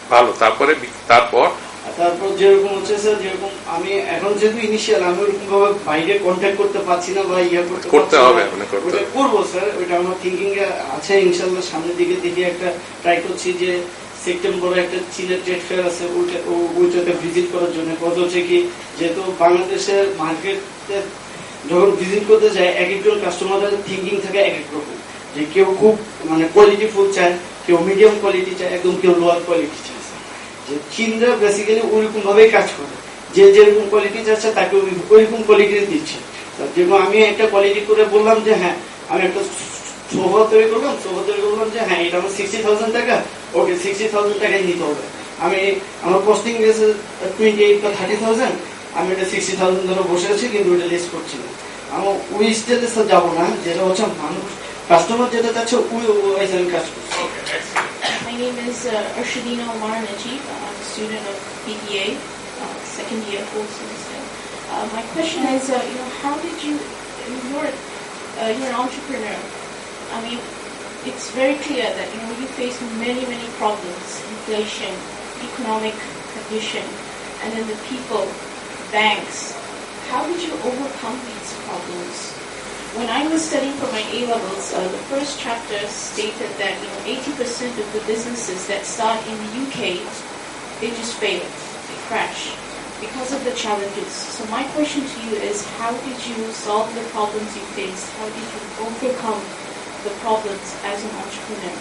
ভালো, তারপরে তারপর তারপর যেরকম হচ্ছে স্যার, যেরকম আমি এখন যেহেতু ইনিশিয়াল, আমি ওরকম ভাবে বাইরে কন্ট্যাক্ট করতে পারছি না বা ইয়ে করতে করতে হবে, ওটা করবো স্যার, ওইটা আমার থিঙ্কিং এ আছে ইনশাল্লাহ। সামনের দিকে দেখে একটা ট্রাই করছি যে সেপ্টেম্বরে একটা চীনের ট্রেড ফেয়ার আছে, ওইটাতে ভিজিট করার জন্য। কথা হচ্ছে কি, যেহেতু বাংলাদেশের মার্কেটে যখন ভিজিট করতে যায়, এক একজন কাস্টমারের থিঙ্কিং থাকে এক এক রকম, যে কেউ খুব মানে কোয়ালিটি ফুল চায়, কেউ মিডিয়াম কোয়ালিটি চায়, একদম কেউ লোয়ার কোয়ালিটি চায়। যে চীনরা বেসিক্যালি ওইরকম ভাবেই কাজ করে, যে যেরকম কোয়ালিটি চাচ্ছে তাকে ওইরকম কোয়ালিটি দিচ্ছে। যেরকম আমি একটা কোয়ালিটি করে বললাম যে হ্যাঁ আমি একটা সোফা তৈরি করলাম, সোফা তৈরি করলাম যে হ্যাঁ এটা আমার সিক্সটি থাউজেন্ড টাকা, ওকে সিক্সটি থাউজেন্ড টাকায় নিতে হবে। আমি আমার কস্টিং গেছে টোয়েন্টি এইট বা থার্টি থাউজেন্ড, আমি এটা সিক্সটি থাউজেন্ড ধরে বসে আছি, কিন্তু ওইটা লেস করছি না। আমার ওই স্টেজে যাবো না, যেটা হচ্ছে মানুষ কাস্টমার যেটা চাচ্ছে ওই ওয়াইজ আমি কাজ করছি। My name is uh, Arshadina Omar Najib. I'm a student of B B A, uh, second year, fourth semester. Uh, my question is, uh, you know, how did you, you're, uh, you're an entrepreneur. I mean, it's very clear that, you know, you face many, many problems, inflation, economic condition, and then the people, banks. How did you overcome these problems? When I was studying for my A-levels, uh, the first chapter stated that, you know, eighty percent of the businesses that start in the U K, they just fail, they crash because of the challenges. So my question to you is, how did you solve the problems you faced? How did you overcome the problems as an entrepreneur?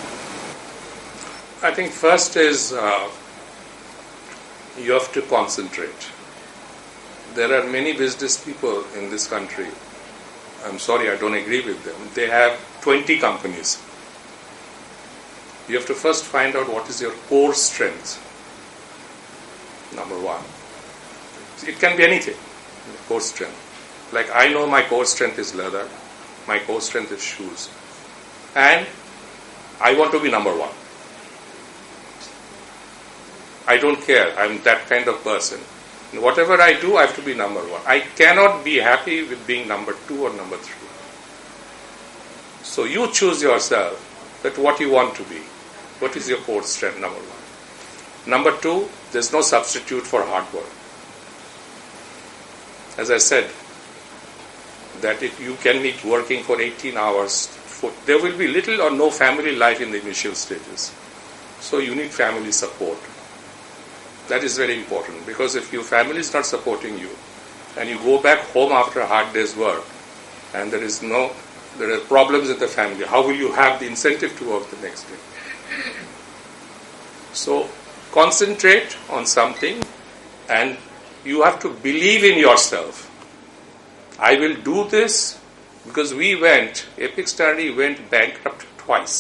I think first is uh, you have to concentrate. There are many business people in this country. I'm sorry, I don't agree with them. They have twenty companies. You have to first find out what is your core strength. Number one. It can be anything, core strength. Like I know my core strength is leather, my core strength is shoes. And I want to be number one. I don't care, I'm that kind of person. Whatever I do, I have to be number one. I cannot be happy with being number two or number three. So you choose yourself that what you want to be. What is your core strength, number one. Number two, there's no substitute for hard work. As I said, that if you can be working for eighteen hours, for, there will be little or no family life in the initial stages. So you need family support. That is very important, because if your family is not supporting you and you go back home after a hard day's work and there is no, there are problems in the family, how will you have the incentive to work the next day? So concentrate on something and you have to believe in yourself. I will do this because we went, Epic Study went bankrupt twice.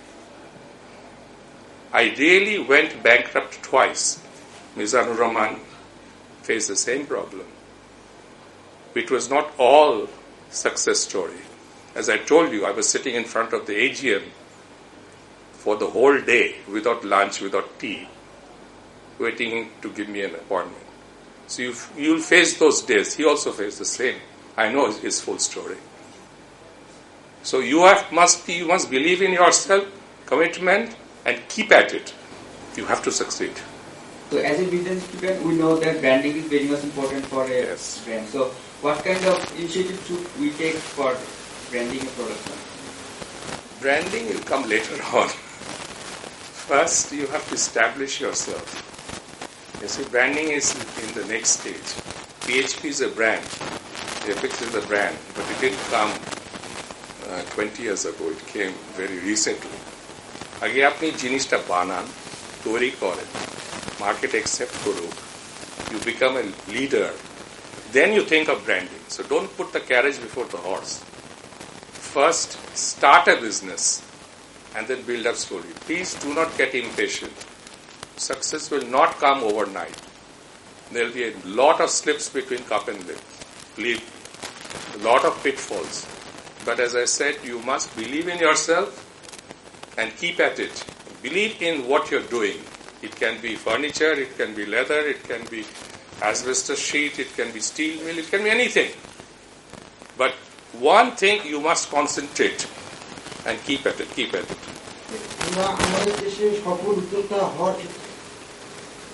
I really went bankrupt twice. Mizanur Rahman faced the same problem. It was not all success story. As I told you, I was sitting in front of the A G M for the whole day without lunch, without tea, waiting to give me an appointment. So you, you'll face those days. He also faced the same. I know his full story. So you have must be, you must believe in yourself, commitment, and keep at it. You have to succeed. So as a business student, we know that branding is very much important for a Yes. brand. So what kind of initiative should we take for branding a product? Branding will come later on. First, you have to establish yourself. You see, branding is in the next stage. P H P is a brand. Epix is a brand, but it didn't come uh, twenty years ago. It came very recently. আগে আপনি জিনিসটা বানান, তৈরি করেন, market accept করুক, you become a leader, then you think of branding. So don't put the carriage before the horse. First, start a business and then build up slowly. Please do not get impatient. Success will not come overnight. There will be a lot of slips between cup and lip, lip, a lot of pitfalls. But as I said, you must believe in yourself and keep at it. Believe in what you're doing. It can be furniture, it can be leather, it can be asbestos sheet, it can be steel mill, it can be anything. But one thing you must concentrate and keep at it, keep at it. আমরা আমাদের দেশে সফল উদ্যোক্তা হওয়ার ক্ষেত্রে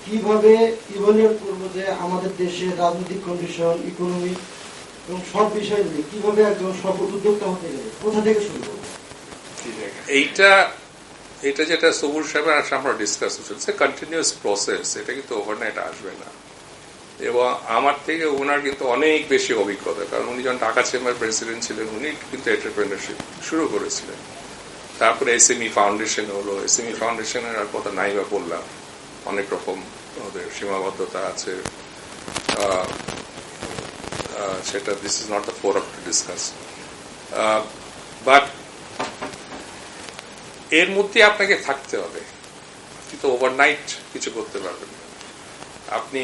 কিভাবে evaluate করবো যে আমাদের দেশের রাজনৈতিক কন্ডিশন, ইকোনমি এবং সব বিষয়গুলি কিভাবে একজন সফল উদ্যোক্তা হতে গেলে কোথা থেকে শুরু করবো? এইটা এটা যেটা সবুর সাহেবের আসলে আমরা ডিসকাস হচ্ছে কন্টিনিউয়াস প্রসেস, এটা কিন্তু ওভারনাইট আসবে না। এবং আমার থেকে ওনার কিন্তু অনেক বেশি অভিজ্ঞতা, কারণ উনি যখন ঢাকা চেম্বার প্রেসিডেন্ট ছিলেন উনি কিন্তু এন্টারপ্রেনারশিপ শুরু করেছিলেন। তারপরে এসএমই ফাউন্ডেশন হলো, এসএমই ফাউন্ডেশনের আর কথা নাই বা বললাম, অনেক রকম ওদের সীমাবদ্ধতা আছে, সেটা this is not the forum to discuss. But এর মধ্যে আপনাকে থাকতে হবে, কিন্তু ওভারনাইট কিছু করতে পারবেন না আপনি।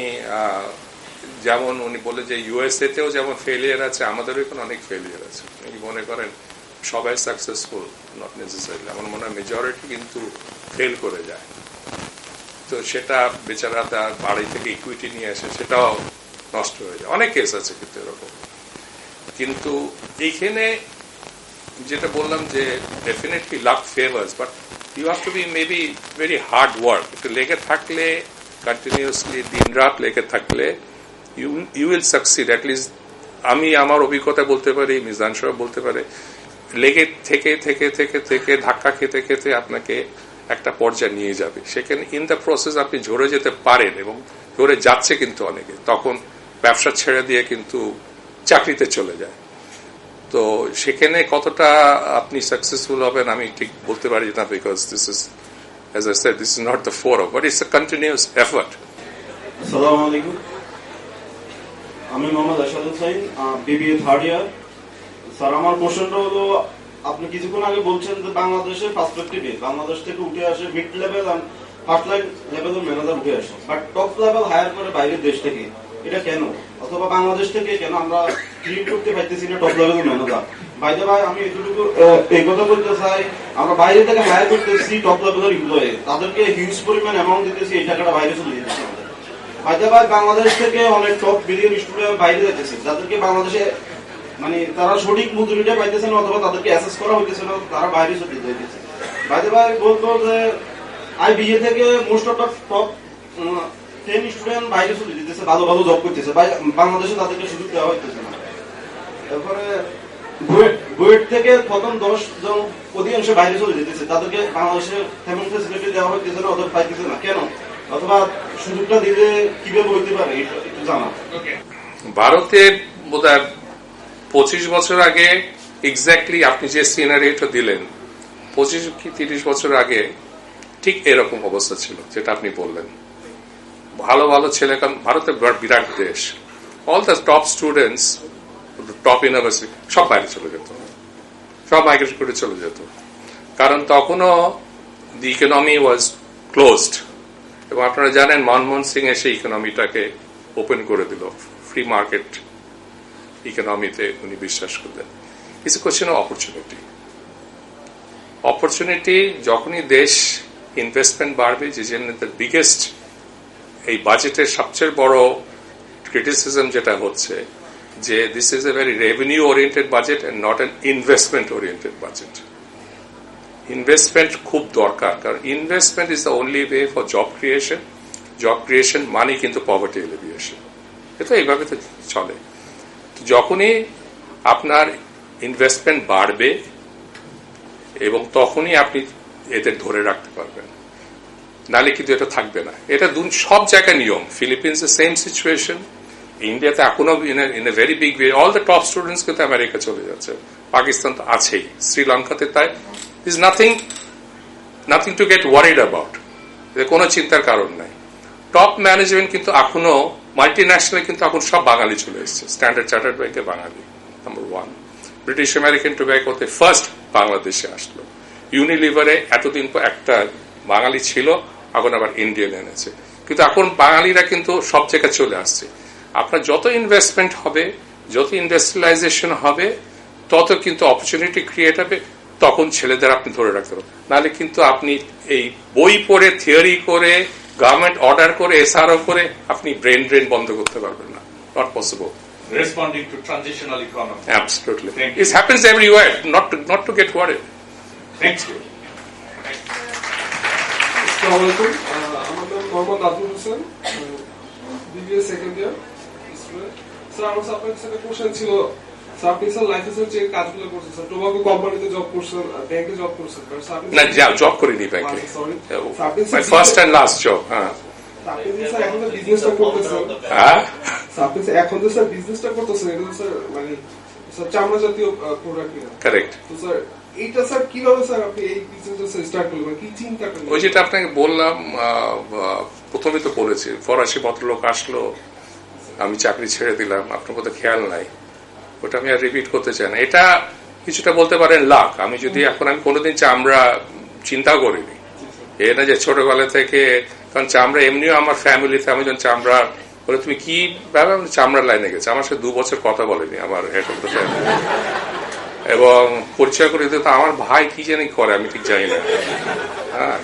যেমন উনি বলে যে ইউএসএ তেও যেমন ফেলিয়ার আছে, আমাদেরও এখানে অনেক ফেলিয়ার আছে। উনি মনে করেন সবাই সাকসেসফুল, নট নেসেসারিলি। আমার মনে হয় মেজরিটি কিন্তু ফেল করে যায়। তো সেটা বেচারা তার বাড়ি থেকে ইকুইটি নিয়ে আসে, সেটাও নষ্ট হয়ে যায়। অনেক কেস আছে কিন্তু এরকম। কিন্তু এইখানে যেটা বললাম যে definitely luck favours, but you have to be maybe very hard work. একটু লেগে থাকলে, কন্টিনিউসলি দিন রাত লেগে থাকলে you you will succeed. At least আমি আমার অভিজ্ঞতা বলতে পারি, মিজান সাহেব বলতে পারে, লেগে থেকে থেকে থেকে থেকে ধাক্কা খেতে খেতে আপনাকে একটা পর্যায়ে নিয়ে যাবে। সেখানে ইন দ্য প্রসেস আপনি ঝরে যেতে পারেন, এবং ঝরে যাচ্ছে কিন্তু অনেকে। তখন ব্যবসা ছেড়ে দিয়ে কিন্তু চাকরিতে চলে যায়। তো সেখানে কতটা আপনি সাকসেসফুল হবেন আমি ঠিক বলতে পারি না, because this is, as I said, this is not the forum, but it's a continuous effort. আসসালামু আলাইকুম, আমি Mohammad Ashad Hossain, BBA third year. Sir, আমার কোশ্চেনটা হলো, আপনি কিছুক্ষণ আগে বলছেন যে বাংলাদেশের পার্সপেক্টিভে বাংলাদেশ থেকে উঠে আসে মিড লেভেল আর ফার্স্ট লাইন লেভেলের ম্যানেজার উঠে আসে, বাট টপ লেভেল হায়ার করে বাইরের দেশ থেকে। এটা কেন? অথবা বাংলাদেশ থেকে কেন আমরা ক্রিয়েট করতে পারতেছি না টপ লেভেলের ম্যানেজার? বাইরে ভাই, আমি এতটুকু এই কথা বলতে চাই, আমরা বাইরে থেকে হায়ার করতেছি টপ লেভেলের এমপ্লয়ি, তাদেরকে হিউজ পরিমাণ অ্যামাউন্ট দিতেছি, এই টাকাটা বাইরে চলে যেতেছি আমাদের। বাইরে ভাই, বাংলাদেশ থেকে অনেক টপ বিলিয়ন স্টুডেন্ট বাইরে যাইতেছে, যাদেরকে বাংলাদেশে মানে তারা সঠিক মজুরিটা পাইতেছে না, অথবা তাদেরকে অ্যাসেস করা হইতেছে না, তারা বাইরে চলে যাইতেছে। বাইরে ভাই বলতো যে আই বিএ থেকে most of the top ten student বাইরে চলে যেতেছে, ভালো ভালো জব করতেছে, বাংলাদেশে তাদেরকে সুযোগ দেওয়া হইতেছে না। তারপরে বুয়েট থেকে প্রথম দশ জন অধিকাংশ বাইরে চলে যেতেছে, তাদেরকে বাংলাদেশে তেমন ফেসিলিটি দেওয়া হইতেছে না, অথবা পাইতেছে না কেন, অথবা সুযোগটা দিলে কিভাবে হইতে পারে এটা একটু জানা। ভারতে বোধহয় পঁচিশ বছর আগে এক্স্যাক্টলি আপনি যে সিনারিটা দিলেন, পঁচিশ কি তিরিশ বছর আগে ঠিক এরকম অবস্থা ছিল যেটা আপনি বললেন। ভালো ভালো ছেলে, কারণ ভারতের বিরাট দেশ, all the top students, top university সব বাইরে চলে যেত, সব মাইগ্রেট করে চলে যেত। কারণ তখনও দি ইকোনমি ওয়াজ ক্লোজড, এবং আপনারা জানেন মনমোহন সিং এসে ইকোনমিটাকে ওপেন করে দিল, ফ্রি মার্কেট ইকোনমিতে উনি বিশ্বাস করলেন। It's a question of opportunity. Opportunity যখনই দেশ ইনভেস্টমেন্ট বাড়বে, যে জন্য বিগেস্ট এই বাজেটের সবচেয়ে বড় ক্রিটিসিজম যেটা হচ্ছে যে this is a very revenue oriented budget and not an investment oriented budget. Investment খুব দরকার, কারণ investment is the only way for job creation. Job creation মানে কিন্তু পভার্টি এলিভিয়েশন। এটা এইভাবে তো চলে। যখনই আপনার ইনভেস্টমেন্ট বাড়বে এবং তখনই আপনি এদের ধরে রাখতে পারবেন, নালে কিন্তু এটা থাকবে না। এটা সব জায়গায় নিয়ম। ফিলিপিন্সে সেম সিচুয়েশন, ইন্ডিয়াতে এখনো in a very big way all the top students কিন্তু আমেরিকা চলে যাচ্ছে, পাকিস্তান তো আছেই, শ্রীলঙ্কাতে তাই। Is nothing nothing to get worried about, কোনো চিন্তার কারণ নাই। টপ ম্যানেজমেন্ট কিন্তু এখনো মাল্টি ন্যাশনাল কিন্তু এখন সব বাঙালি চলে এসছে। স্ট্যান্ডার্ড চার্টার্ড ব্যাংকে বাঙালি নাম্বার ওয়ান, ব্রিটিশ আমেরিকান টোব্যাকোতে ফার্স্ট বাংলাদেশে আসলো, ইউনিলিভারে এতদিন পর একটা বাঙালি ছিল, এখন আবার ইন্ডিয়ান এনেছে। কিন্তু এখন বাঙালিরা কিন্তু সব জায়গায় চলে আসছে। আপনার যত ইনভেস্টমেন্ট হবে, যত ইন্ডাস্ট্রিয়ালাইজেশন হবে, তত কিন্তু অপরচুনিটি ক্রিয়েট হবে, তখন ছেলেদের আপনি ধরে রাখতে পারবেন। নাহলে কিন্তু আপনি এই বই পড়ে, থিওরি করে, গভর্নমেন্ট অর্ডার করে, এসআরও করে আপনি ব্রেন ড্রেন বন্ধ করতে পারবেন না। Not possible. Responding to transitional economy. Absolutely. It happens everywhere. Not to, not to get worried. Thank you. আসসালামু আলাইকুম, আমার নাম Mohammad Abdul Hossain, BBA second year student. Sir আমার আপনার কাছে একটা কোশ্চেন ছিল, স্যার আপনি স্যার লাইসেন্সের যে কাজগুলো করছেন, স্যার টোবাকো কোম্পানিতে জব করছেন, ব্যাংকে জব করছেন, না জব করিনি ব্যাংকে, my first and last job. হ্যাঁ আপনি যে স্যার এখন যে বিজনেসটা করতেছেন, হ্যাঁ আপনি এখন যে স্যার বিজনেসটা করতেছেন, এটা তো স্যার মানে স্যার চামড়া জাতীয় প্রোডাক্ট কিনা, কারেক্ট। তো স্যার এইটা স্যার কিভাবে স্যার আপনি এই বিজনেসটা স্টার্ট করলেন, কি চিন্তা করলেন? ওই যেটা আপনাকে বললাম, প্রথমে তো বলেছি ফরাসি ভদ্রলোক আসলো, আমি চাকরি ছেড়ে দিলাম, আপনার মধ্যে খেয়াল নাই, ওটা আমি আর রিপিট করতে চাই না। এটা কিছুটা বলতে পারেন লাক। আমি যদি এখন আমি কোনোদিন চামড়া চিন্তা করিনি, এ না যে ছোটবেলা থেকে, কারণ চামড়া এমনিও আমার ফ্যামিলিতে, আমি যখন চামড়া বলে তুমি কি ব্যাপার, চামড়ার লাইনে গেছে, আমার সাথে দু বছর কথা বলেনি আমার হেড অফ দ্য ফ্যামিলি, এবং পরিচয় করে দিতে আমার ভাই কি জানি করে আমি ঠিক জানি না। হ্যাঁ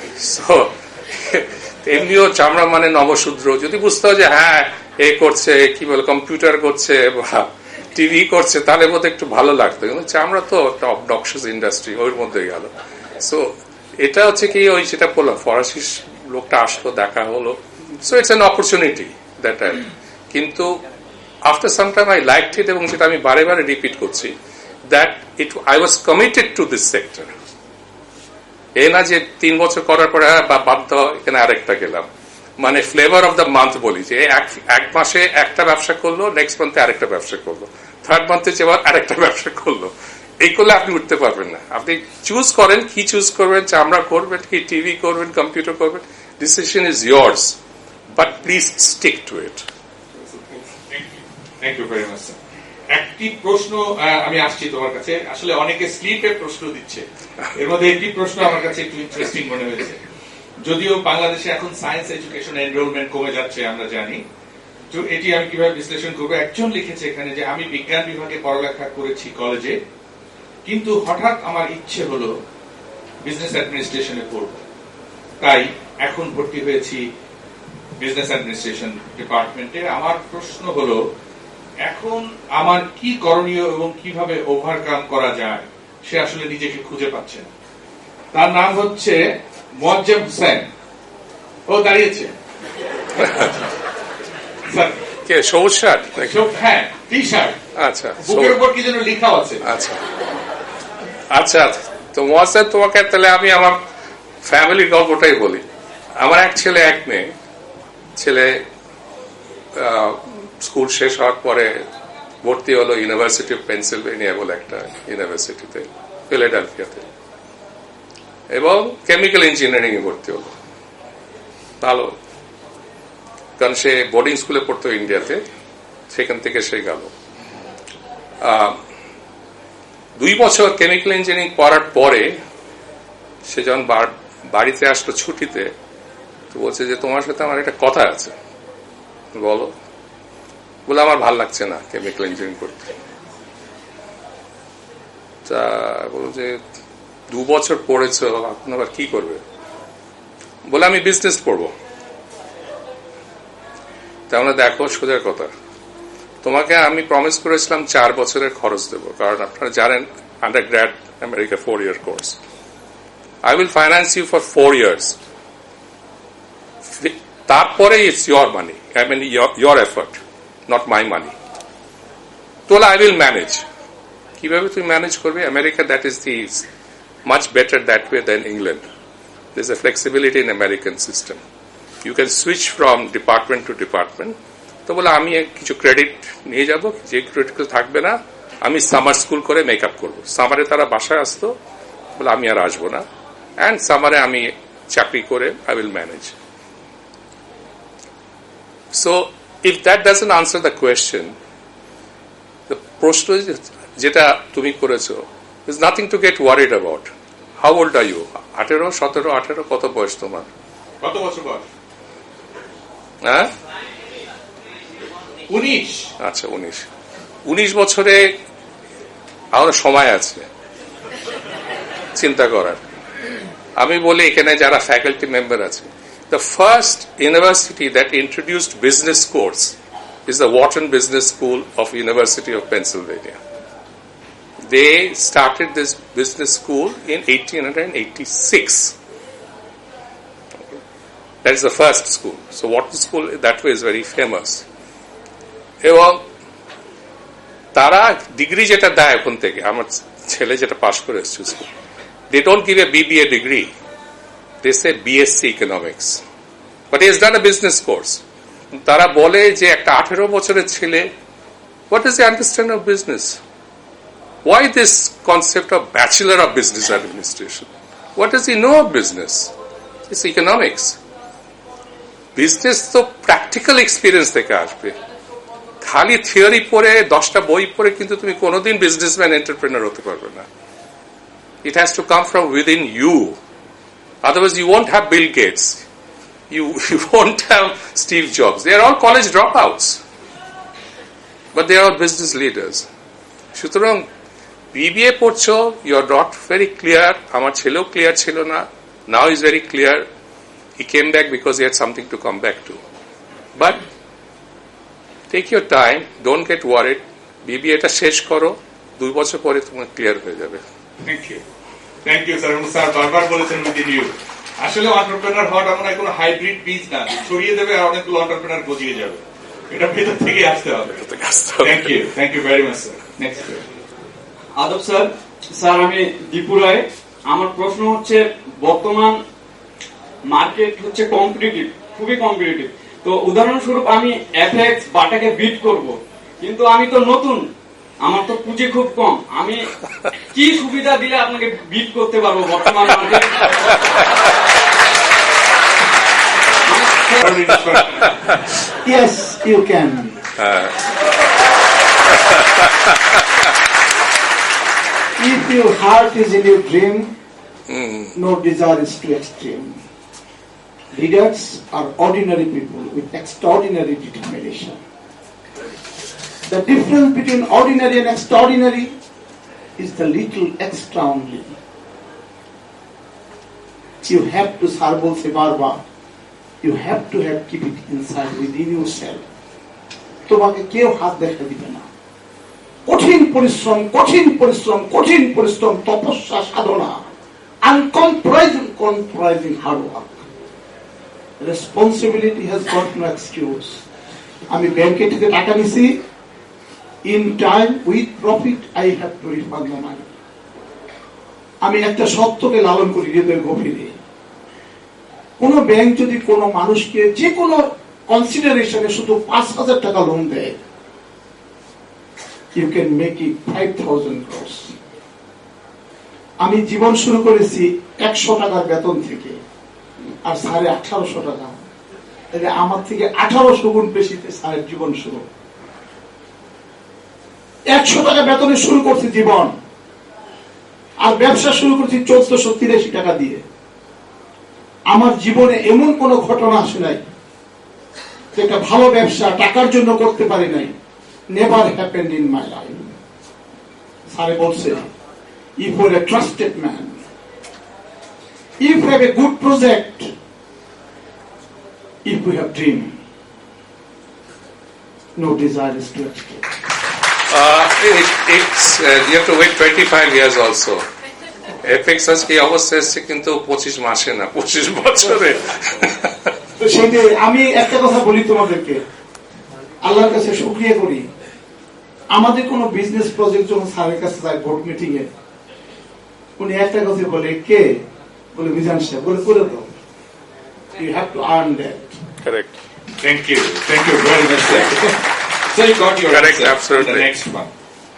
এমনিও চামড়া মানে নবশূদ্র, যদি বুঝতে হয় যে হ্যাঁ এ করছে কি বলে কম্পিউটার করছে বা টিভি করছে, তাহলে বোধহয় একটু ভালো লাগতো, কিন্তু চামড়া তো একটা অবনক্সিয়াস ইন্ডাস্ট্রি, ওর মধ্যে গেল। সো এটা হচ্ছে কি, ওই যেটা বললাম ফরাসি লোকটা আসলো, দেখা হলো, so it's an opportunity that time. কিন্তু after some time I liked it, এবং যেটা আমি বারে বারে রিপিট করছি, that it I was committed to this sector. এ না যে তিন বছর করার পরে বা বাধ্য এখানে আরেকটা গেলাম, মানে ফ্লেভার অফ দ্য মান্থ বলি, যে এক মাসে একটা ব্যবসা করলো, নেক্সট মান্থে আরেকটা ব্যবসা করলো, থার্ড মান্থে যে আরেকটা ব্যবসা করলো, এই করলে আপনি উঠতে পারবেন না। আপনি চুজ করেন কি চুজ করবেন, চামড়া করবেন কি টিভি করবেন, কম্পিউটার করবেন, decision is years, but please stick to it. Thank you very much sir. একটি প্রশ্ন আমি আসছি তোমার কাছে, আসলে অনেকে স্লিপে প্রশ্ন দিচ্ছে, এর মধ্যে একটি প্রশ্ন আমার কাছে একটু ইন্টারেস্টিং মনে হয়েছে। যদিও বাংলাদেশে এখন সায়েন্স এডুকেশন এনরোলমেন্ট কমে যাচ্ছে আমরা জানি, তো এটি আমি কিভাবে বিশ্লেষণ করবো। একজন লিখেছে এখানে যে আমি বিজ্ঞান বিভাগে পড়ালেখা করেছি কলেজে, কিন্তু হঠাৎ আমার ইচ্ছে হলো বিজনেস অ্যাডমিনিস্ট্রেশনে পড়ব, তাই এখন ভর্তি হয়েছি বিজনেস অ্যাডমিনিস্ট্রেশন ডিপার্টমেন্টে। আমার প্রশ্ন হলো এখন আমার কি করণীয় এবং কিভাবে ওভারকাম করা যায়, সে আসলে নিজেকে খুঁজে পাচ্ছে না। তার নাম হচ্ছে মোয়াজ্জেম হোসেন, ও দাঁড়িয়েছে। সবুজ শার্ট, হ্যাঁ টি শার্ট, আচ্ছা, বুকের উপর কি যেন লেখা আছে। আচ্ছা আচ্ছা, তো মোয়াজ্জেম তোমাকে তাহলে আমি আমার ফ্যামিলির গল্পটাই বলি। আমার এক ছেলে এক মেয়ে, ছেলে স্কুল শেষ হওয়ার পরে ভর্তি হলো ইউনিভার্সিটি অফ পেনসিলভেনিয়া বলে একটা ইউনিভার্সিটিতে ফিলাডেলফিয়াতে, এবং কেমিক্যাল ইঞ্জিনিয়ারিং এ ভর্তি হলো। ভালো, কারণ সে বোর্ডিং স্কুলে পড়তো ইন্ডিয়াতে, সেখান থেকে সে গেল। দুই বছর কেমিক্যাল ইঞ্জিনিয়ারিং পড়ার পরে সে যখন বাড়িতে আসলো ছুটিতে, তো বলছে যে তোমার সাথে আমার একটা কথা আছে। বলো। বলে আমার ভাল লাগছে না কেমিক্যাল ইঞ্জিনিয়ারিং করতে। তা বলো যে দু বছর পড়েছ, এখন আবার কি করবে? বলে আমি বিজনেস করবো। তাহলে দেখো সোজা কথা, তোমাকে আমি প্রমিস করেছিলাম চার বছরের খরচ দেবো, কারণ আপনারা জানেন undergrad America four year course. I will finance you for four years, তারপরে it's your money, I mean your effort, not my money. তোলা আই উইল ম্যানেজ। কিভাবে তুমি ম্যানেজ করবে? America that is the much better that way than England. There's a flexibility in American system. You can switch from department to department. তো বলে আমি কিছু credit নিয়ে যাব, যে ক্রেডিট থাকবে না আমি সামার স্কুল করে মেকআপ করবো। সামারে তারা বাসায় আসতো, বলে আমি আর আসবো না, অ্যান্ড সামারে আমি চাকরি করে I will manage. So if that doesn't answer the question, the প্রশ্ন যেটা তুমি করেছো, there's nothing to get worried about. How old are you? আঠেরো, সতেরো, আঠেরো, কত বয়স তোমার? কত বছর বয়স? হ্যাঁ, উনিশ। আচ্ছা, উনিশ। উনিশ বছরে আমার সময় আছে চিন্তা করার। আমি বলি এখানে যারা ফ্যাকাল্টি মেম্বার আছে, the first university that introduced business course is the Wharton Business School of University of Pennsylvania. They started this business school in eighteen eighty-six. That is the first school. So what school that way is very famous. এবং তারা degree যেটা দেয় এখন থেকে, আমার ছেলে যেটা পাশ করে এসছে school, they don't give a B B A degree. They say B S c Economics. But he has done a business course. তারা বলে যে একটা আঠেরো বছরের ছেলে, what does he understand of business? Why this concept of Bachelor of Business Administration? What does he know of business? It's economics. Business তো practical experience থেকে আসবে। খালি থিওরি পড়ে দশটা বই পড়ে কিন্তু তুমি কোনোদিন বিজনেসম্যান এন্টারপ্রেনার হতে পারবে না। It has to come from within you. Otherwise you won't have Bill Gates. You, you won't have Steve Jobs. They are all college dropouts. But they are all business leaders. সুতরাং B B A পড়ছো, you are not very clear. আমার ছেলেও clear ছিল না। Now he is very clear. He came back because he had something to come back to. But take your time, don't get worried. B B A টা শেষ করো, দুই বছর পরে তোমার ক্লিয়ার হয়ে যাবে। Thank you thank you sir. Sir বারবার বলেছেন উইদিন ইউ। আসলে এন্টারপ্রেনার হওয়াটা মনে হয় কোনো হাইব্রিড বীজ না, ছড়িয়ে দেবে আর অনেকগুলো এন্টারপ্রেনার গজিয়ে যাবে। এটা ভেতর থেকেই আসতে হবে। Thank you thank you very much sir. Next আদব স্যার। স্যার আমি দীপু রায়। আমার প্রশ্ন হচ্ছে, বর্তমান মার্কেট হচ্ছে কম্পিটিটিভ, খুবই কম্পিটিটিভ। তো উদাহরণস্বরূপ আমি এফএক্স বাটাকে বিট করব, কিন্তু আমি তো নতুন, আমার তো পুঁজি খুব কম, আমি কি সুবিধা দিলে আপনাকে বিট করতে পারবো বর্তমান market? Yes, you can. If your heart is in your dream, mm. no desire is too extreme. Leaders are ordinary people with extraordinary determination. The difference between ordinary and extraordinary is the little extra only. You have to sarbo se barba. You have to have keep it inside within yourself. তোমাকে কেউ হাত দেখা দিবে না। কঠিন পরিশ্রম, কঠিন পরিশ্রম, কঠিন পরিশ্রম, তপস্যা, সাধনা, uncompromising, compromising hard work. Responsibility has got no excuse. আমি ব্যাংকে থেকে টাকা নিছি, in time with profit I have to refund the money. আমি একটা সত্যকে লালন করি হৃদয়ের গভীরে। কোন ব্যাংক যদি কোন মানুষকে যে কোনো কনসিডারেশনে শুধু পাঁচ হাজার টাকা লোন দেয়, you can make it five thousand crores. আমি জীবন শুরু করেছি একশো টাকার বেতন থেকে, আর সাড়ে আঠারোশো টাকা, আমার থেকে আঠারোশো গুণ বেশিতে সাড়ে জীবন শুরু। একশো টাকা বেতনে শুরু করছি জীবন, আর ব্যবসা শুরু করছি চোদ্দশো তিরাশি টাকা দিয়ে। আমার জীবনে এমন কোন ঘটনা আসে নাই যে একটা ভালো ব্যবসা টাকার জন্য করতে পারি নাই। Never happened in my life. Sir বলছে, if you are a trusted man, if you have a good project, if you have dream, no desire is too extreme. Uh, it, it's, uh, you have to wait twenty-five years also. FX আজকে অবস্থা এসছে, কিন্তু পঁচিশ মাসে না, পঁচিশ বছরে। সেটাই আমি একটা কথা বলি তোমাদেরকে, আল্লাহর কাছে শুকরিয়া করি, আমাদের কোন বিজনেস প্রজেক্ট যখন স্যারের কাছে যায় বোর্ড মিটিং এ, উনি একটা কথা বলে, কে বলে মিজান সাহেব, বলে করে দাও, you have to earn that. Correct. Thank you thank you very much sir. So you got your correct, answer. absolutely. The next one.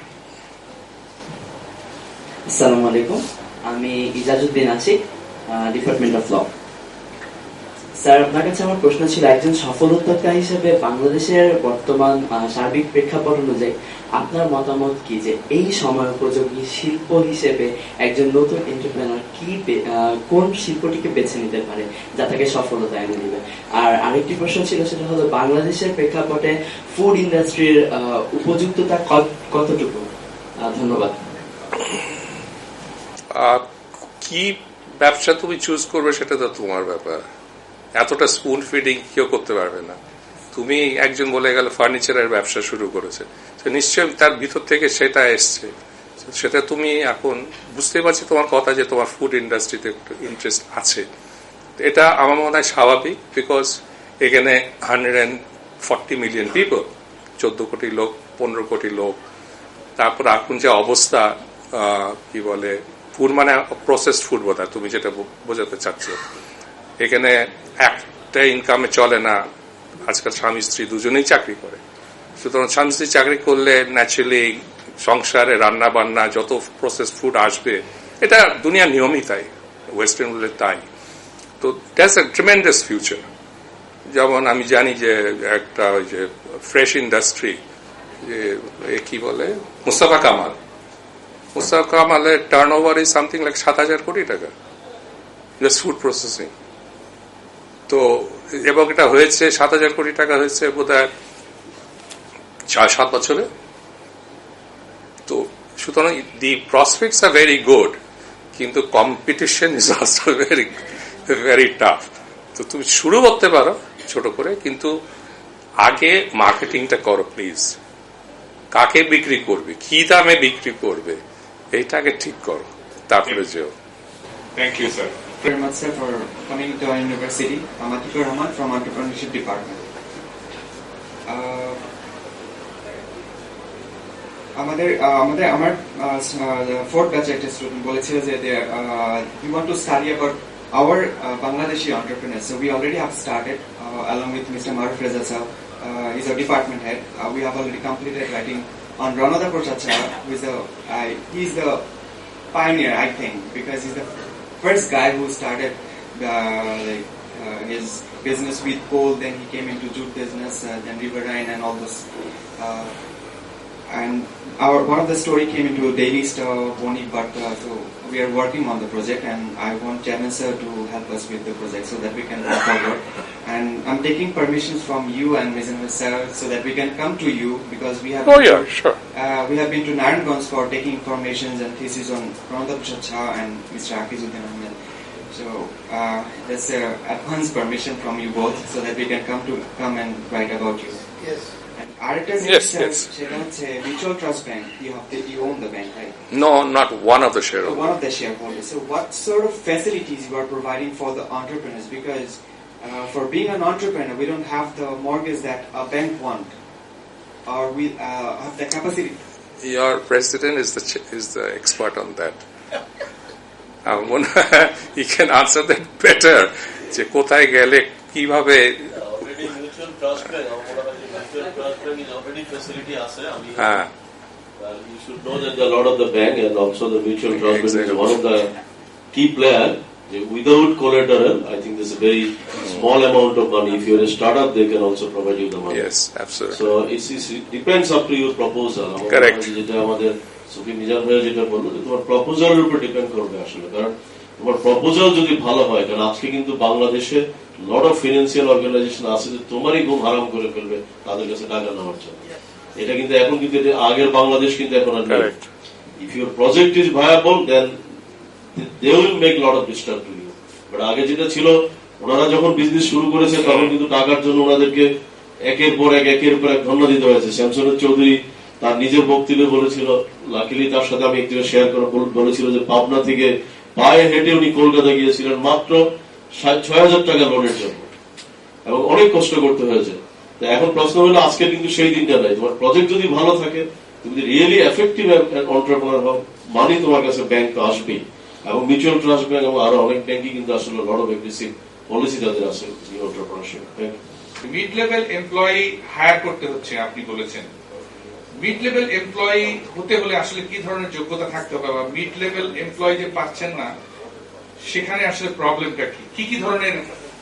আসসালামু আলাইকুম, আমি ইজাজউদ্দিন আছি, ডিপার্টমেন্ট অফ ল। স্যার আপনার কাছে আমার প্রশ্ন ছিল, একজন সফল উদ্যোক্তা হিসেবে বাংলাদেশের বর্তমান সার্বিক প্রেক্ষাপট অনুযায়ী আপনার মতামত কি, যে এই সময় উপযোগী শিল্প হিসেবে একজন নতুন এন্টারপ্রেনার কি কোন শিল্পটিকে বেছে নিতে পারে যা তাকে সফলতা এনে দিবে? আর আরেকটি প্রশ্ন ছিল, সেটা হলো বাংলাদেশের প্রেক্ষাপটে ফুড ইন্ডাস্ট্রির উপযুক্ততা কতটুকু? ধন্যবাদ। কি ব্যবসা তুমি চুজ করবে সেটা তো তোমার ব্যাপার। এতটা স্পুন ফিডিং কেউ করতে পারবে না। তুমি একজন বলে গেল ফার্নিচারের ব্যবসা শুরু করেছে, নিশ্চয়ই তার ভিতর থেকে সেটা এসছে, সেটা তুমি এখন বুঝতে পারছি তোমার কথা যে তোমার ফুড ইন্ডাস্ট্রিতে ইন্টারেস্ট আছে। এটা আমার মনে হয় স্বাভাবিক, বিকজ এখানে hundred and forty million people, চোদ্দ কোটি লোক, পনেরো কোটি লোক। তারপর এখন যে অবস্থা, কি বলে, ফুড মানে প্রসেসড ফুড বোধ হয় তুমি যেটা বোঝাতে চাচ্ছ। এখানে একটা ইনকামে চলে না, আজকাল স্বামী স্ত্রী দুজনেই চাকরি করে। সুতরাং স্বামী স্ত্রী চাকরি করলে ন্যাচুরালি সংসারে রান্না বান্না যত প্রসেসড ফুড আসবে, এটা দুনিয়ার নিয়মই তাই, ওয়েস্টার্ন ওয়ার্ল্ডে তাই। তো দ্যাটস এ ট্রিমেন্ডাস ফিউচার। যেমন আমি জানি যে একটা ওই যে ফ্রেশ ইন্ডাস্ট্রি, যে কি বলে, মুস্তাফা কামাল, মুস্তাফা কামালের turnover is something like সাত হাজার কোটি টাকা, জাস্ট ফুড প্রসেসিং। তো এবং এটা হয়েছে সাত হাজার কোটি টাকা হয়েছে বোধ হয় চার সাত বছরে। তো সুতরাং the prospects are very good, কিন্তু competition is also very very tough. তো তুমি শুরু করতে পারো ছোট করে, কিন্তু আগে মার্কেটিংটা করো প্লিজ। কাকে বিক্রি করবে, কি দামে বিক্রি করবে, এইটাকে ঠিক করো, তারপরে যেও। Thank you sir. Very much sir for coming to our university. I'm Atikur Rahman from Entrepreneurship Department. Uh, আমাদের আমাদের আমার ফোর্থ ব্যাচের একটা স্টুডেন্ট বলেছিল যে we want to study about our uh, Bangladeshi entrepreneurs. So we already have started uh, along with Mister Maruf Reza sir. Uh, he's our department head. Uh, we have already completed writing on Ranada Prochacha, who is the uh, he's the pioneer, I think, because he's the first guy who started uh, like, uh, his business with coal. Then he came into jute business, uh, then Riverine and all those. Uh, and our one of the story came into a daily star Boni, but uh, so we are working on the project, and I want Chairman sir to help us with the project so that we can move forward. And I'm taking permissions from you and Mister sir so that we can come to you, because we have oh yeah sure uh, we have been to Narayanganj for taking informations and thesis on Ranada Prochacha and Mister Akizuddin Ahmed. So uh, that's a advance permission from you both so that we can come to come and write about you. Yes. Arctas yes, is yes. a mutual trust bank. You have to, you own the bank, right? No, not one of the shareholders. So one of the shareholders. So what sort of facilities you are providing for the entrepreneurs? Because uh, for being an entrepreneur, we don't have the mortgage that a bank want, or we uh, have the capacity. Your president is the is the expert on that. um, he can answer that better. যে কোথায় গেলে কিভাবে trust bank, mutual trust bank is already facility আছে আমি হ্যাঁ you should know that a lot of the bank and also the mutual trust bank exactly. is one of the key player. Without collateral, I think there's a very small amount of money. If you're a startup, they can also provide you the money. Yes, absolutely. So it's, it's, it depends up to your proposal. Correct. যেটা আমাদের সুফি মিজান ভাই যেটা বললো যে তোমার প্রপোজালের উপর depend করবে আসলে, কারণ তোমার প্রপোজাল যদি ভালো হয়, কারণ আজকে কিন্তু বাংলাদেশে লট অফ ফিনান্সিয়াল অর্গানাইজেশন আছে যে তোমারই ঘুম হারাম করে ফেলবে তাদের কাছে টাকা নেওয়ার জন্য। এটা কিন্তু এখন কিন্তু আগের বাংলাদেশ কিন্তু এখন আর নেই। If your project is viable then they will make lot of disturb to you. But আগে যেটা ছিল, ওনারা যখন বিজনেস শুরু করেছে তখন কিন্তু টাকার জন্য ওনাদেরকে একের পর এক একের পর এক ধন্যবাদ দিতে হয়েছে। শ্যামসুন্দর চৌধুরী তার নিজের বক্তব্যে বলেছিল, লাকিলি তার সাথে আমি একটু শেয়ার করে বলেছিল যে পাবনা থেকে পায়ে হেঁটে উনি কলকাতা গিয়েছিলেন মাত্র ছয় হাজার টাকা লোনের জন্য, এবং অনেক কষ্ট করতে হয়েছে। এখন প্রশ্ন হলো আজকে কিন্তু সেই দিনটা নাই। তোমার প্রজেক্ট যদি ভালো থাকে, তুমি যদি রিয়েলি এফেক্টিভ এন্টারপ্রেনার হও, মানি তোমার কাছে ব্যাংক তো আসবেই। এবং মিউচুয়াল ট্রাস্ট ব্যাংক এবং আরো অনেক ব্যাংকই কিন্তু আসলে লট অফ এগ্রেসিভ পলিসি তাদের আছে entrepreneurship. Mid level employee hire করতে হচ্ছে আপনি বলেছেন। মিড লেভেল এমপ্লয়ি হতে হলে আসলে কি ধরনের যোগ্যতা থাকতে হবে, বা মিড লেভেল এমপ্লয়ি যে পাচ্ছেন না সেখানে আসলে প্রবলেমটা কি, কি কি ধরনের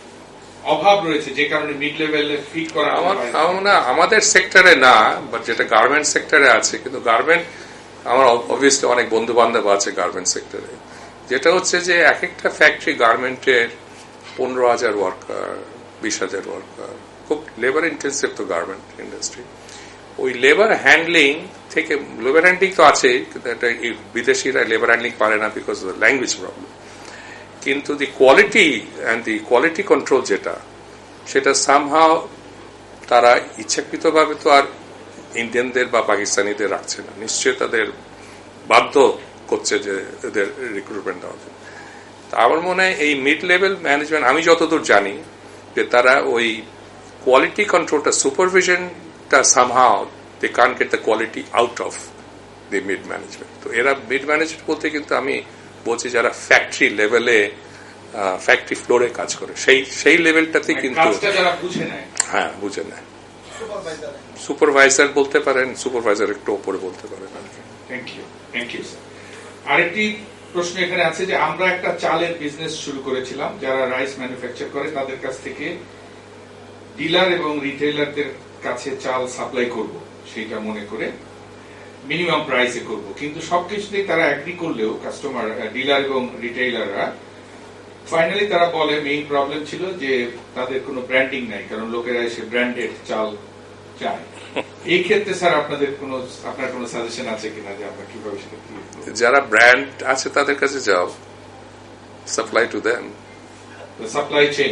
অভাব রয়েছে যে কারণে মিড লেভেলে ফিট করা? আমাদের সেক্টরে না, বাট যেটা গার্মেন্ট সেক্টরে আছে, কিন্তু গার্মেন্ট আমার অবভিয়াসলি অনেক বন্ধু বান্ধব আছে গার্মেন্ট সেক্টরে, যেটা হচ্ছে যে এক একটা ফ্যাক্টরি গার্মেন্টের পনেরো হাজার ওয়ার্কার, বিশ হাজার ওয়ার্কার, খুব লেবার ইন্টেন্সিভ তো গার্মেন্ট ইন্ডাস্ট্রি। ওই লেবার হ্যান্ডলিং থেকে, লেবার হ্যান্ডলিং তো আছে, বিদেশিরা লেবার হ্যান্ডলিং পারে না because of the language problem, কিন্তু the quality and the quality control যেটা, সেটা সামহাও তারা ইচ্ছাকৃতভাবে তো আর ইন্ডিয়ানদের বা পাকিস্তানিদের রাখছে না, নিশ্চয়ই তাদের বাধ্য করছে যে এদের রিক্রুটমেন্ট দেওয়ার জন্য। আমার মনে হয় এই মিড লেভেল ম্যানেজমেন্ট, আমি যতদূর জানি যে তারা ওই কোয়ালিটি কন্ট্রোলটা, সুপারভিশনটা somehow they can't get the quality out of the mid management. তো এরা মিড ম্যানেজমেন্ট বলতে কিন্তু আমি বলছি যারা ফ্যাক্টরি লেভেলে, ফ্যাক্টরি ফ্লোরে কাজ করে, সেই সেই লেভেলটাতে কিন্তু হ্যাঁ বুঝে নেয়। সুপারভাইজার বলতে পারেন, সুপারভাইজার একটু ওপরে বলতে পারেন আর কি। Thank you, thank you sir. আরেকটি প্রশ্ন এখানে আছে যে আমরা একটা চালের বিজনেস শুরু করেছিলাম, যারা রাইস ম্যানুফ্যাকচার করে তাদের কাছ থেকে ডিলার এবং রিটেইলারদের কাছে চাল সাপ্লাই করব, সেইটা মনে করে মিনিমাম প্রাইসে করব, কিন্তু সবকিছুতেই তারা এগ্রি করলেও কাস্টমার, ডিলার এবং রিটেইলাররা ফাইনালি তারা বলে মেইন প্রবলেম ছিল যে তাদের কোনো ব্র্যান্ডিং নাই, কারণ লোকেরা এসে ব্র্যান্ডেড চাল চায়। এই ক্ষেত্রে স্যার আপনাদের কোনো, আপনার কোনো সাজেশন আছে কিনা যে আমরা কিভাবে সেটা ক্লিয়ার করব? যারা ব্র্যান্ড আছে তাদের কাছে যাও, supply to them, supply chain,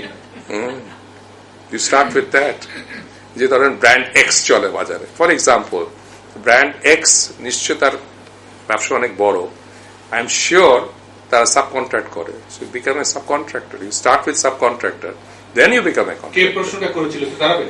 you start with that. যে ধরেন ব্র্যান্ড এক্স চলে বাজারে, ফর এক্সাম্পল, ব্র্যান্ড এক্স নিশ্চয় তার ব্যবসা অনেক বড়, আই এম শিওর তারা সাব কন্ট্রাক্ট করে, so you become a subcontractor, you start with subcontractor, then you become a contractor. কে প্রশ্নটা করেছিল একটু দাঁড়াবে?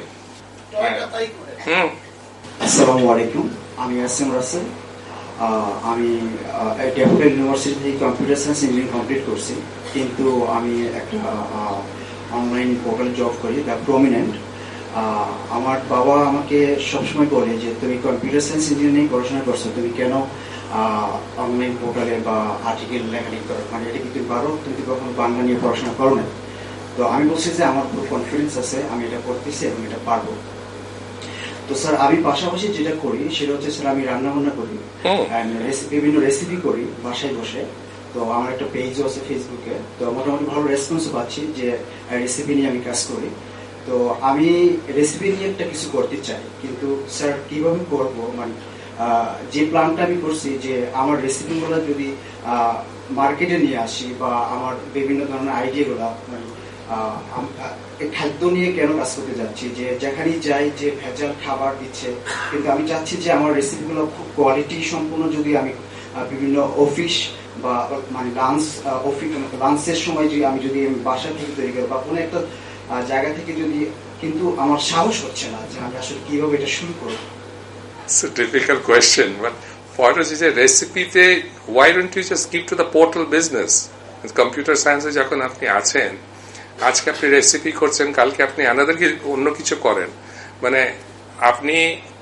হুম, আসসালামু আলাইকুম, আমি আসিম রাসেল। আমি ড্যাফোডিল ইউনিভার্সিটি থেকে কম্পিউটার সায়েন্স ইঞ্জিনিয়ারিং কমপ্লিট করছি, কিন্তু আমি একটা অনলাইন পোর্টাল জব করি, দ্য প্রমিনেন্ট। আমার বাবা আমাকে সবসময় বলে যে তুমি কম্পিউটার সায়েন্স ইঞ্জিনিয়ারিং পড়াশোনা করছো, তুমি কেন অনলাইন পোর্টালে বা আর্টিকেল লেখালেখি করো, মানে এটা কি তুমি পারো, তুমি কখনো বাংলা নিয়ে পড়াশোনা করো না? তো আমি বলছি যে আমার পুরো কনফিডেন্স আছে, আমি এটা করতেছি এবং এটা পারবো। তো স্যার আমি পাশাপাশি যেটা করি সেটা হচ্ছে স্যার আমি রান্না বান্না করি, বিভিন্ন রেসিপি করি বাসায় বসে। তো আমার একটা পেজও আছে ফেসবুকে, তো মোটামুটি ভালো রেসপন্সও পাচ্ছি যে রেসিপি নিয়ে আমি কাজ করি। তো আমি রেসিপি নিয়ে একটা কিছু করতে চাই, কিন্তু স্যার কিভাবে করবো, মানে যে প্ল্যানটা আমি করছি যে আমার রেসিপিগুলো যদি মার্কেটে নিয়ে আসি বা আমার বিভিন্ন ধরনের আইডিয়াগুলো, মানে খাদ্য নিয়ে কেন কাজ করতে যাচ্ছি, যে যেখানেই যাই যে ভেজাল খাবার দিচ্ছে, কিন্তু আমি চাচ্ছি যে আমার রেসিপিগুলো খুব কোয়ালিটি সম্পূর্ণ, যদি আমি বিভিন্ন অফিস বা মানে লাঞ্চ অফিস লাঞ্চের সময় যদি আমি যদি বাসা থেকে তৈরি করি বা কোনো একটা জায়গা থেকে যদি, কিন্তু আমার সাহস হচ্ছে না যে আমি আসলে কিভাবে এটা শুরু করবো। It's a difficult question, but for us is a recipe. Why don't you just keep to the portal business? Computer science যখন আপনি আছেন, আজকে আপনি রেসিপি করছেন, কালকে আপনি আনাদার অন্য কিছু করেন, মানে আপনি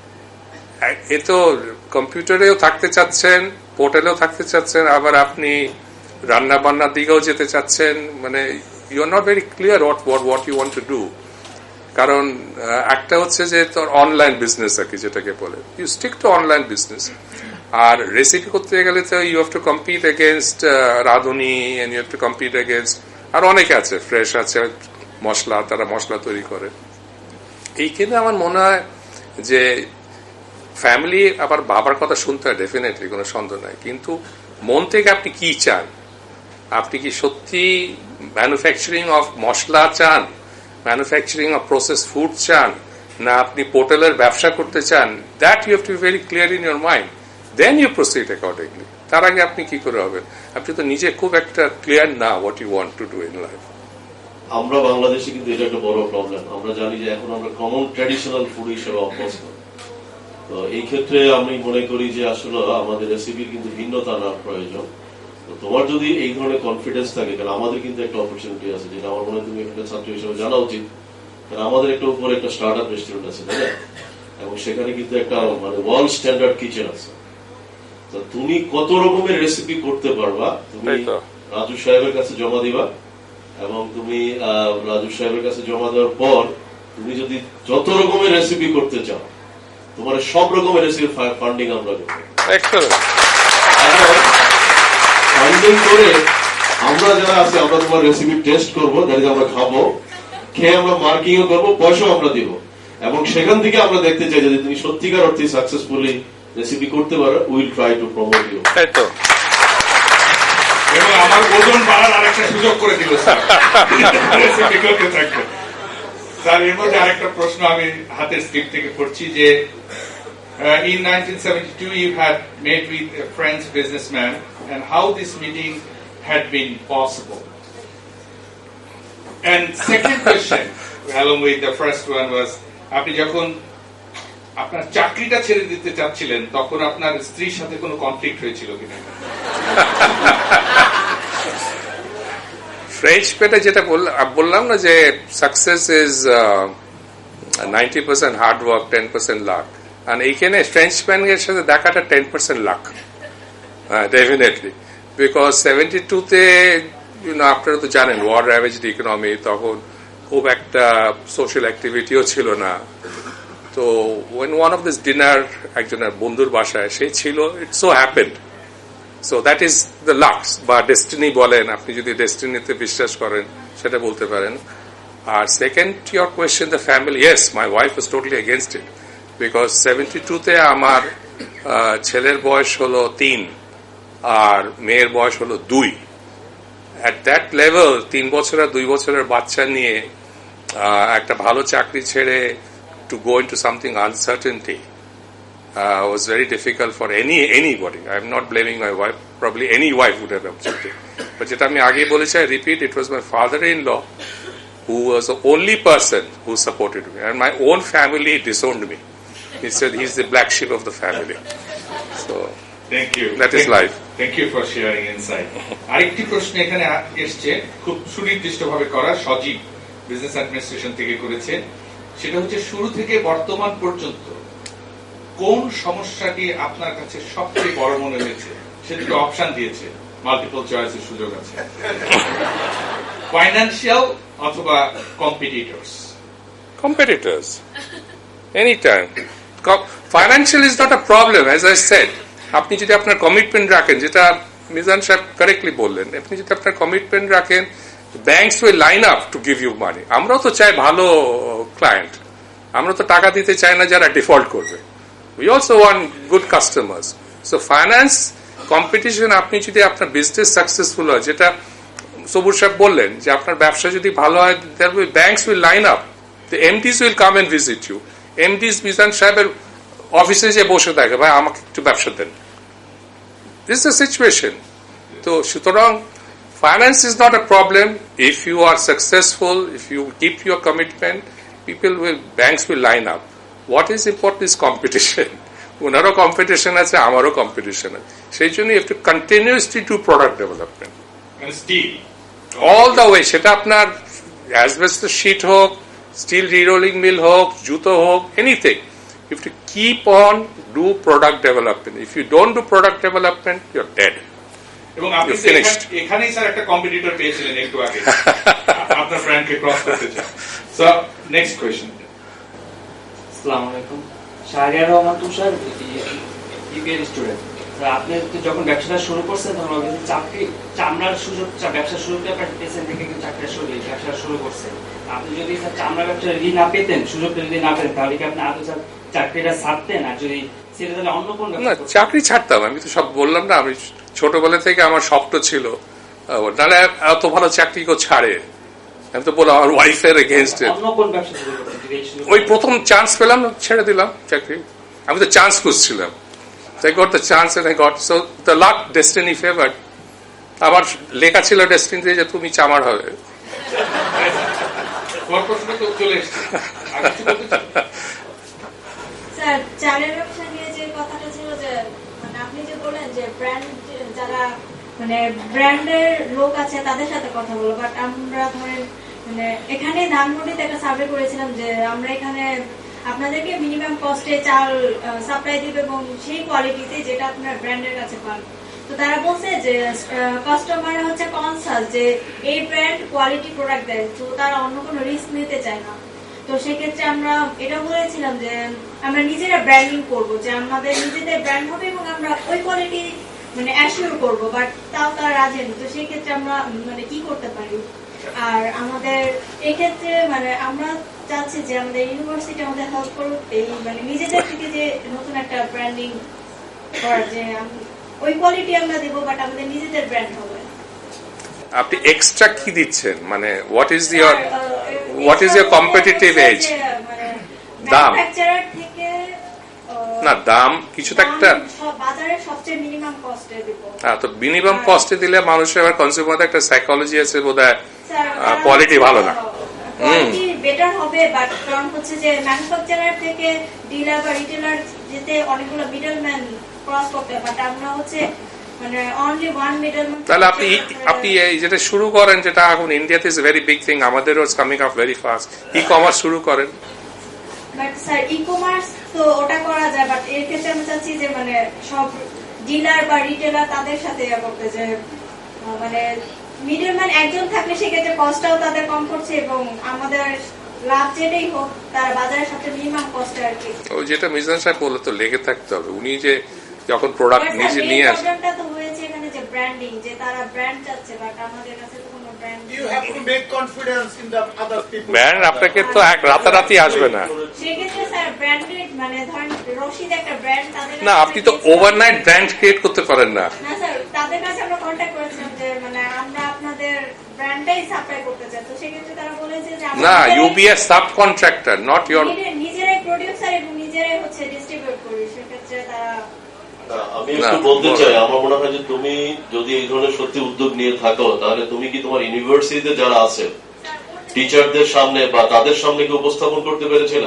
এ তো কম্পিউটারেও থাকতে চাচ্ছেন, পোর্টালেও থাকতে চাচ্ছেন, আবার আপনি রান্না বান্নার দিকেও যেতে চাচ্ছেন, মানে you are not very clear what what what you want to do. কারণ একটা হচ্ছে যে তোর অনলাইন বিজনেস আর কি, যেটাকে বলে you stick to online business, আর রেসিপি করতে গেলে তো you have to compete against Radhuni, and you have to compete against, আর অনেকে আছে ফ্রেশ আছে মশলা, তারা মশলা তৈরি করে। এইখানে আমার মনে হয় যে ফ্যামিলি আবার বাবার কথা শুনতে হয়, ডেফিনেটলি কোনো সন্দেহ নাই, কিন্তু মন থেকে আপনি কি চান, আপনি কি সত্যি ম্যানুফ্যাকচারিং অফ মশলা চান, ম্যানুফ্যাকচারিং অফ প্রসেস ফুড চান, না আপনি পোর্টালের ব্যবসা করতে চান, that you have to be very clear in your mind, then you proceed accordingly. তার আগে আপনি কি করে হবেন, আপনি তো নিজে খুব একটা ক্লিয়ার না what you want to do in life. আমরা বাংলাদেশে কিন্তু এটা একটা বড় প্রবলেম, আমরা জানি যে এখন আমরা কমন ট্র্যাডিশনাল ফুড হিসেবে অভ্যস্ত। তো এই ক্ষেত্রে আমি মনে করি যে আসলে আমাদের রেসিপির কিন্তু ভিন্নতা আনার প্রয়োজন। তোমার যদি এই ধরনের কনফিডেন্স থাকে, কারণ আমাদের কিন্তু একটা অপরচুনিটি আছে, যেটা আমার মনে হয় তুমি একটা ছাত্র হিসেবে জানা উচিত, কারণ আমাদের একটা উপরে একটা স্টার্ট আপ রেস্টুরেন্ট আছে, তাই না? এবং সেখানে কিন্তু একটা মানে ওয়ার্ল্ড স্ট্যান্ডার্ড কিচেন আছে। তো তুমি কত রকমের রেসিপি করতে পারবা, তুমি রাজু সাহেবের কাছে জমা দিবা, এবং তুমি রাজু সাহেবের কাছে জমা দেওয়ার পর তুমি যদি যত রকমের রেসিপি করতে চাও, তোমার সব রকমের রেসিপি ফান্ডিং আমরা করবো। ফান্ডিং করে আমরা যারা আছি, আমরা তোমার রেসিপি টেস্ট করবো, দ্যাট আমরা খাবো, খেয়ে আমরা মার্কিং ও করবো, পয়সাও আমরা দিব, এবং সেখান থেকে আমরা দেখতে চাই যদি তুমি সত্যিকার অর্থে সাকসেসফুলি রেসিপি করতে পারো, will try to promote you. এবং আমার ওজন বাড়ার আরেকটা সুযোগ করে দিল স্যার, রেসিপি করতে থাকবে। স্যার এর মধ্যে আরেকটা প্রশ্ন আমি হাতের স্ক্রিপ্ট থেকে পড়ছি যে Uh, in nineteen seventy-two, you had met with a French businessman, and how this meeting had been possible. And second question, along with the first one was, আপনি যখন আপনার চাকরিটা ছেড়ে দিতে চাচ্ছিলেন তখন আপনার স্ত্রীর সাথে কোনো কনফ্লিক্ট হয়েছিল কিনা? ফ্রেঞ্চ পেটে যেটা বললাম না যে success is ninety percent hard work, ten percent luck, আর এইখানে ফ্রেঞ্চ ম্যানের সাথে দেখাটা ten percent luck, definitely, because seventy two তে আপনারা তো জানেন ওয়ার র্যাভেজড ইকোনমি, তখন খুব একটা সোশ্যাল অ্যাক্টিভিটিও ছিল না। তো when one of this dinner একজনের বন্ধুর বাসায় সে ছিল, it so happened, so that is the lucks বা ডেস্টিনি বলেন, আপনি যদি ডেস্টিনিতে বিশ্বাস করেন সেটা বলতে পারেন। আর second your question, the family, yes, my wife was totally against it, because seventy two তে আমার ছেলের বয়স হলো তিন আর মেয়ের বয়স হলো দুই। অ্যাট দ্যাট লেভেল তিন বছর আর দুই বছরের বাচ্চা নিয়ে একটা ভালো চাকরি ছেড়ে to go into something uncertainty uh, was very difficult for any anybody. I am not blaming my wife. Probably any wife would have objected. But যেটা আমি আগে বলেছি, I repeat, it was my father-in-law who was the only person who supported me, and my own family disowned me. He said he's the black sheep of the family. So thank you. That thank is life. Thank you for sharing insight. আরেকটি প্রশ্ন এখানে এসেছে, খুব সুনির্দিষ্টভাবে করা, সজীব business administration থেকে করেছে। সেটা হচ্ছে, শুরু থেকে বর্তমান পর্যন্ত কোন সমস্যাটি আপনার কাছে সবচেয়ে বড় মনে হয়েছে? সে দুটো অপশন দিয়েছে, মাল্টিপল চয়েসের সুযোগ আছে, ফাইন্যান্সিয়াল অথবা competitors. Competitors, anytime. Financial is not a problem, as I said. আপনি যদি আপনার কমিটমেন্ট রাখেন, যেটা মিজান সাহেব কারেক্টলি বললেন, আপনি যদি আপনার কমিটমেন্ট রাখেন, banks will line up to give you money. আমরাও তো চাই ভালো ক্লায়েন্ট, আমরা তো টাকা দিতে চাই না যারা ডিফল্ট করবে। We also want good customers. So finance competition, আপনি যদি আপনার বিজনেস সাকসেসফুল হয়, যেটা সবুর সাহেব বললেন যে আপনার ব্যবসা যদি ভালো হয়, banks will line up, the MDs will come and visit you. MDs Mizan সাহেবের অফিসে যে বসে থাকে, ভাই আমাকে একটু ব্যবসা দেন, দিস ইজ দ্য সিচুয়েশন। তো সুতরাং finance is not a problem. If you are successful, if you keep your commitment, people will, banks will line up. What is important is competition. Unaro competition আছে, আমারও competition আছে। সেই জন্য you have to continuously do product development. And steel. All the way. সেটা আপনার asbestos sheet হোক, steel re-rolling mill হোক, জুতো হোক, anything. You have to keep on do product development. If you don't do product development, you're dead. এবং আপনি এখানেই sir একটা কম্পিটিটর পেয়েছিলেন একটু আগে, আপনার ফ্রেন্ডকে ক্রস করতে চান। So next question. আসসালামু আলাইকুম, শাহরিয়ার রহমান তুষার, ইপিএর স্টুডেন্ট। স্যার আপনি যখন ব্যবসাটা শুরু করছেন তখন চাকরি চামড়ার সুযোগ, ব্যবসা শুরু করে পেয়েছেন থেকে কিন্তু চাকরিটা শুরু ব্যবসা শুরু করছেন। আপনি যদি স্যার চামড়া ব্যবসা যদি না পেতেন, সুযোগটা যদি না পেতেন, তাহলে কি আপনি আদৌ স্যার চাকরিটা ছাড়তেন? আর যদি সেটা তাহলে অন্য কোন না, চাকরি ছাড়তাম। আমি তো সব বললাম না, আমি ছোটবেলা থেকে আমার স্বপ্ন ছিল, নাহলে এত ভালো চাকরি কেউ ছাড়ে। আমি তো বললাম আমার ওয়াইফের এগেনস্ট, ওই প্রথম চান্স পেলাম, ছেড়ে দিলাম চাকরি। আমি তো চান্স খুঁজছিলাম, I got the chance and I got, so the luck, destiny favored. আমার লেখা ছিল ডেস্টিনিতে যে তুমি চামার হবে। স্যার, চালের ব্যবসা নিয়ে যে কথাটা ছিল, যে মানে আপনি যে বলেন যে ব্র্যান্ড, যারা মানে ব্র্যান্ডের লোক আছে তাদের সাথে কথা বলো, বাট আমরা ধরেন মানে এখানে ধানমন্ডিতে একটা সার্ভে করেছিলাম যে আমরা এখানে আপনাদেরকে মিনিমাম কস্টে চাল সাপ্লাই দিবে এবং সেই কোয়ালিটিতে যেটা আপনার ব্র্যান্ডের কাছে পান। তো তারা বলছে যে কাস্টমার হচ্ছে কনসাস যে এই ব্র্যান্ড কোয়ালিটি প্রোডাক্ট দেয়, তো তারা অন্য কোনো রিস্ক নিতে চায় না। তো সেক্ষেত্রে আমরা এটা বলেছিলাম যে আমরা নিজেরা ব্র্যান্ডিং করব, যে আমাদের নিজেদের ব্র্যান্ড হবে এবং আমরা ওই কোয়ালিটি মানে অ্যাসিওর করবো, বাট তাও তারা রাজি না। তো সেই ক্ষেত্রে আমরা মানে কি করতে পারি? আর আমাদের এক্ষেত্রে মানে আমরা চাচ্ছি যে আমাদের ইউনিভার্সিটি আমাদের হেল্প করুক এই মানে নিজেদের থেকে যে নতুন একটা ব্র্যান্ডিং করার, যে ওই কোয়ালিটি আমরা দেবো বাট আমাদের নিজেদের ব্র্যান্ড হবে। আপনি এক্সট্রা কি দিচ্ছেন? মানে what is your what is your competitive edge? দাম ম্যানুফ্যাকচারার থেকে আহ, না দাম কিছু তো একটা দাম সব- বাজারে সবচেয়ে মিনিমাম কস্টে দিব। হ্যাঁ, তো মিনিমাম কস্টে দিলে মানুষের আবার কনজিউমার একটা সাইকোলজি আছে বোধহয় স্যার, কোয়ালিটি ভালো না। কোয়ালিটি বেটার হবে, বাট কারণ হচ্ছে যে ম্যানুফ্যাকচারার থেকে ডিলার বা রিটেলার যেতে অনেকগুলো মিডলম্যান ক্রস করতে হয়, বাট আমরা হচ্ছে মানে অনলি ওয়ান মিডলম্যান। তাহলে আপনি আপনি এই যেটা শুরু করেন, যেটা এখন ইন্ডিয়াতে ইজ ভেরি বিগ থিং, আমাদেরও coming up very fast, e commerce শুরু করেন। বাট স্যার ই কমার্স তো ওটা করা যায়, বাট এর ক্ষেত্রে আমি চাচ্ছি যে মানে সব ডিলার বা রিটেলার তাদের সাথে ইয়ে করতে, যে আহ, মানে মিডলম্যান একজন থাকলে সেক্ষেত্রে কস্টটাও তাদের কম করছে এবং আমাদের লাভ যেটাই হোক তার বাজারে সবচেয়ে মিনিমাম কস্টে আর কি। ও যেটা মিজান সাহেব বললো তো লেগে থাকতে হবে, উনি যে যখন প্রোডাক্ট নিজে নিয়ে আসে। প্রবলেমটা তো হয়েছে এখানে যে ব্র্যান্ডিং, যে তারা ব্র্যান্ড চাচ্ছে, বাট আমাদের কাছে তো কোনো ব্র্যান্ড নেই। You have to make confidence in the other people. Brand আপনাকে তো এক রাতারাতি আসবে না। সেক্ষেত্রে স্যার ব্র্যান্ডেড মানে ধরেন রশিদ একটা ব্র্যান্ড, তাদের না, আপনি তো ওভারনাইট ব্র্যান্ড ক্রিয়েট করতে পারেন না। না স্যার, তাদের কাছে আমরা কন্ট্যাক্ট করেছিলাম যে মানে আমরা আপনাদের ব্র্যান্ডটাই সাপ্লাই করতে চাই, তো সেক্ষেত্রে তারা বলেছে যে না, you be a subcontractor, not your. নিজেরাই প্রোডিউসার এবং নিজেরাই হচ্ছে ডিস্ট্রিবিউট করি, সেক্ষেত্রে তারা। আমি একটু বলতে চাই, আমার মনে হয় যে তুমি যদি এই ধরনের সত্যি উদ্যোগ নিয়ে থাকো, তাহলে তুমি কি তোমার ইউনিভার্সিটিতে যারা আছে টিচারদের সামনে বা তাদের সামনে কি উপস্থাপন করতে পেরেছিল?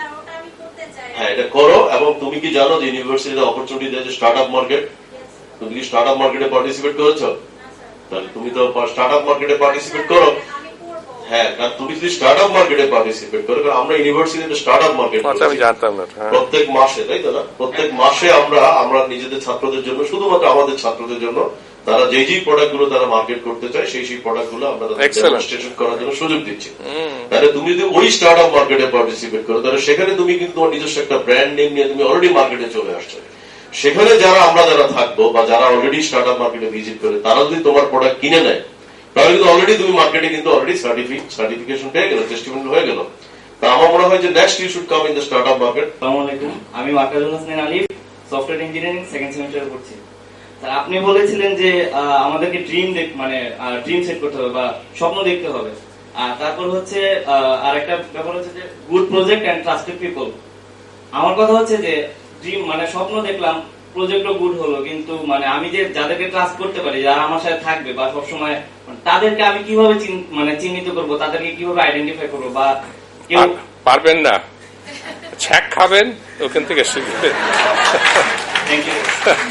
হ্যাঁ, এটা করো। এবং তুমি কি জানো যে ইউনিভার্সিটিতে অপরচুনিটি আছে স্টার্ট আপ মার্কেট? তুমি কি স্টার্ট আপ মার্কেটে পার্টিসিপেট করেছো? তাহলে তুমি তো স্টার্ট আপ মার্কেটে পার্টিসিপেট করো। হ্যাঁ, কারণ তুমি যদি স্টার্ট আপ মার্কেটে পার্টিসিপেট করো, কারণ আমরা ইউনিভার্সিটিতে স্টার্ট আপ মার্কেট আমি জানতাম না। প্রত্যেক মাসে, তাই তো না? প্রত্যেক মাসে আমরা আমরা নিজেদের ছাত্রদের জন্য, শুধুমাত্র আমাদের ছাত্রদের জন্য, তারা যে যে প্রোডাক্ট গুলো তারা মার্কেট করতে চায় সেই সেই প্রোডাক্ট গুলো আমরা ডেমনস্ট্রেশন করার জন্য সুযোগ দিচ্ছি। তাহলে তুমি যদি ওই স্টার্ট আপ মার্কেটে পার্টিসিপেট করো, তাহলে সেখানে তুমি কিন্তু তোমার নিজস্ব একটা ব্র্যান্ড নেম নিয়ে তুমি অলরেডি মার্কেটে চলে আসছো। সেখানে যারা আমরা যারা থাকবো বা যারা অলরেডি স্টার্ট আপ মার্কেটে ভিজিট করে, তারা যদি তোমার প্রোডাক্ট কিনে নেয়, তাহলে কিন্তু অলরেডি তুমি মার্কেটে কিন্তু অলরেডি সার্টিফিকেশন পেয়ে গেল, টেস্টিমনি হয়ে গেল। তা আমার মনে হয় যে next you should come in the startup market. আসসালামু আলাইকুম, আমি Markazul Hasan Ali, software engineering second সেমিস্টারে পড়ছি। স্যার, আপনি বলেছিলেন যে আমাদেরকে ড্রিম মানে ড্রিম সেট করতে হবে বা স্বপ্ন দেখতে হবে। তারপর হচ্ছে আর একটা ব্যাপার হচ্ছে যে good project and trusted people. আমার কথা হচ্ছে যে ড্রিম মানে স্বপ্ন দেখলাম, প্রজেক্টও গুড হলো, কিন্তু মানে আমি যে যাদেরকে ট্রাস্ট করতে পারি, যারা আমার সাথে থাকবে বা সবসময়, তাদেরকে আমি কিভাবে মানে চিহ্নিত করবো, তাদেরকে কিভাবে আইডেন্টিফাই করবো? বা কেউ পারবেন না, ছ্যাক খাবেন ওখান থেকে শিখবেন। Thank you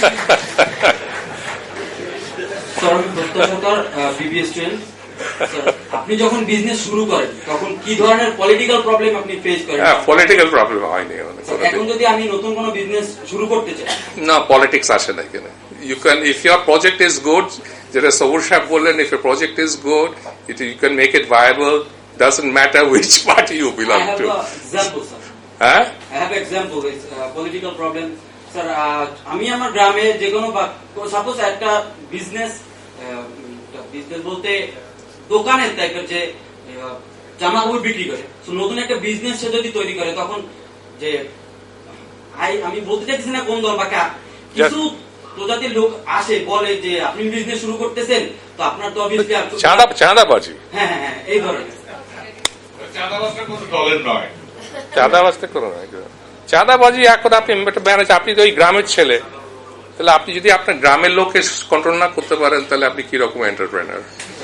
sir. আমি প্রত্যয় সরকার, বিবিএ স্টুডেন্ট। আপনি যখন বিজনেস শুরু করেন তখন কি ধরনের পলিটিক্যাল প্রবলেম আপনি ফেস করেন? পলিটিক্যাল প্রবলেম হয়নি এখন যদি আমি নতুন কোনো বিজনেস শুরু করতে চাই, না পলিটিক্স আসে না এখানে। You can, if your project is good, যেটা সবুর সাহেব বললেন, if your project is good, it you can make it viable, doesn't matter which party you belong to. হ্যাঁ, I have example political problem. Sir, আমি আমার গ্রামে যে কোনো, suppose একটা বিজনেস, বিজনেস বলতে দোকানের টাইপের যে জামা কাপড় বিক্রি করে, নতুন একটা বিজনেস সে যদি তৈরি করে, তখন যে আমি বলতে চাইছি না কোন দল বা কিছু প্রজাতির লোক আসে বলে যে আপনি বিজনেস শুরু করতেছেন, তো আপনার তো অবভিয়াসলি চাঁদা চাঁদাবাজি। হ্যাঁ হ্যাঁ হ্যাঁ, এই ধরনের চাঁদাবাজটা কোনো দলের নয়, চাঁদাবাজটা কোনো নয়। চাঁদাবাজি এখন আপনি ম্যানেজ, আপনি তো ওই গ্রামের ছেলে, তাহলে আপনি যদি আপনার গ্রামের লোককে কন্ট্রোল না করতে পারেন, তাহলে আপনি কি রকম এন্টারপ্রেনার?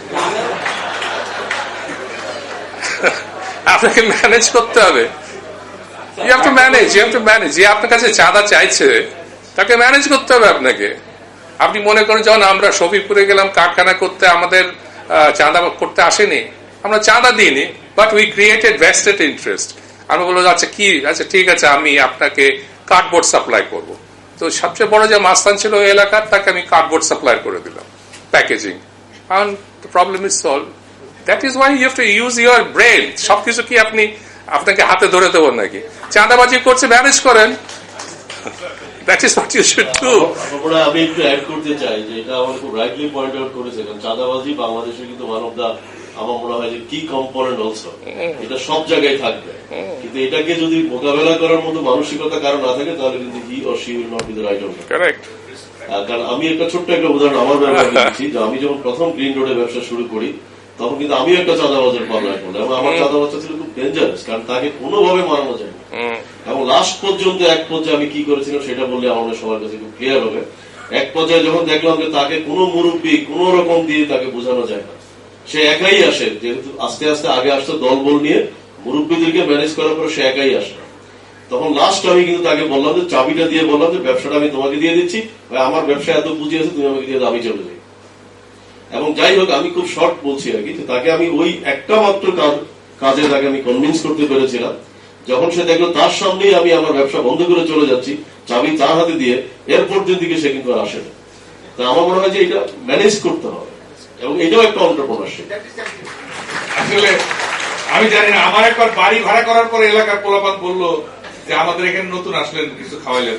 আপনাকে ম্যানেজ করতে হবে। You have to manage, you have to manage. যে আপনার কাছে চাঁদা চাইছে তাকে ম্যানেজ করতে হবে আপনাকে। আপনি মনে করেন যখন আমরা শফিপুরে গেলাম কারখানা করতে, আমাদের চাঁদা করতে আসেনি, আমরা চাঁদা দিইনি, but we created vested interest. আমরা বলবো আচ্ছা কি, আচ্ছা ঠিক আছে, আমি আপনাকে কার্ডবোর্ড সাপ্লাই করব। তো সবচেয়ে বড় যে মাস্তান ছিল ওই এলাকার, তাকে আমি কার্ডবোর্ড সাপ্লাই করে দিলাম, packaging, and the problem is solved. That is why you have to use your brain. সবকিছু কি আপনি আপনাকে হাতে ধরে দেবো নাকি? চাঁদাবাজি করছে, ম্যানেজ করেন। That is what you should do. আমি একটু অ্যাড করতে চাই যে এটা আমার খুব রাইটলি পয়েন্ট আউট করেছে, কারণ চাঁদাবাজি বাংলাদেশে কিন্তু ওয়ান অফ দা, আমার মনে হয় যে কি কম্পোনেন্ট অলসো, এটা সব জায়গায় থাকবে, কিন্তু এটাকে যদি মোকাবেলা করার মতো মানসিকতা কারণ না থাকে, তাহলে কিন্তু he or she will not be the right option. Correct. কারণ আমি একটা ছোট্ট একটা উদাহরণ আমার ব্যবহার দিচ্ছি, যে আমি যখন প্রথম গ্রিন রোডে ব্যবসা শুরু করি, তখন কিন্তু আমি একটা চাঁদাবাজের পাল্লায় পড়লাম, এবং আমার চাঁদাবাজটা ছিল খুব ডেঞ্জারাস, কারণ তাকে কোনোভাবে মারানো যায় না। এবং লাস্ট পর্যন্ত এক পর্যায়ে আমি কি করেছিলাম সেটা বললে আমাদের সবার কাছে খুব ক্লিয়ার হবে। এক পর্যায়ে যখন দেখলাম যে তাকে কোনো মুরব্বী কোন রকম দিয়ে তাকে বোঝানো যায় না, সে একাই আসে, যেহেতু আস্তে আস্তে আগে আসতো দল বল নিয়ে, মুরব্বীদেরকে ম্যানেজ করার পর সে একাই আসে। তখন লাস্ট আমি কিন্তু তাকে বললাম যে চাবিটা দিয়ে বললাম যে ব্যবসাটা আমি তোমাকে দিয়ে দিচ্ছি, আমার ব্যবসা এত পুঁজি আছে, তুমি আমাকে দিয়ে দাও, আমি চলে যাই। এবং যাই হোক আমি খুব শর্ট বলছি আর কি, তাকে আমি ওই একটা মাত্র কাজে তাকে আমি কনভিন্স করতে পেরেছিলাম। যখন সে দেখলো তার সামনেই আমি আমার ব্যবসা বন্ধ করে চলে যাচ্ছি চাবি তার হাতে দিয়ে, এয়ারপোর্টের দিকে সে কিন্তু আসে না। তা আমার মনে হয় যে এটা ম্যানেজ করতে হবে এবং এটাও একটা এন্টারপ্রেনারশিপ। আসলে আমি জানি না, আমার একবার বাড়ি ভাড়া করার পরে এলাকার পোলাপান বললো যে আমাদের এখানে নতুন আসলেন, কিছু খাওয়াইলেন।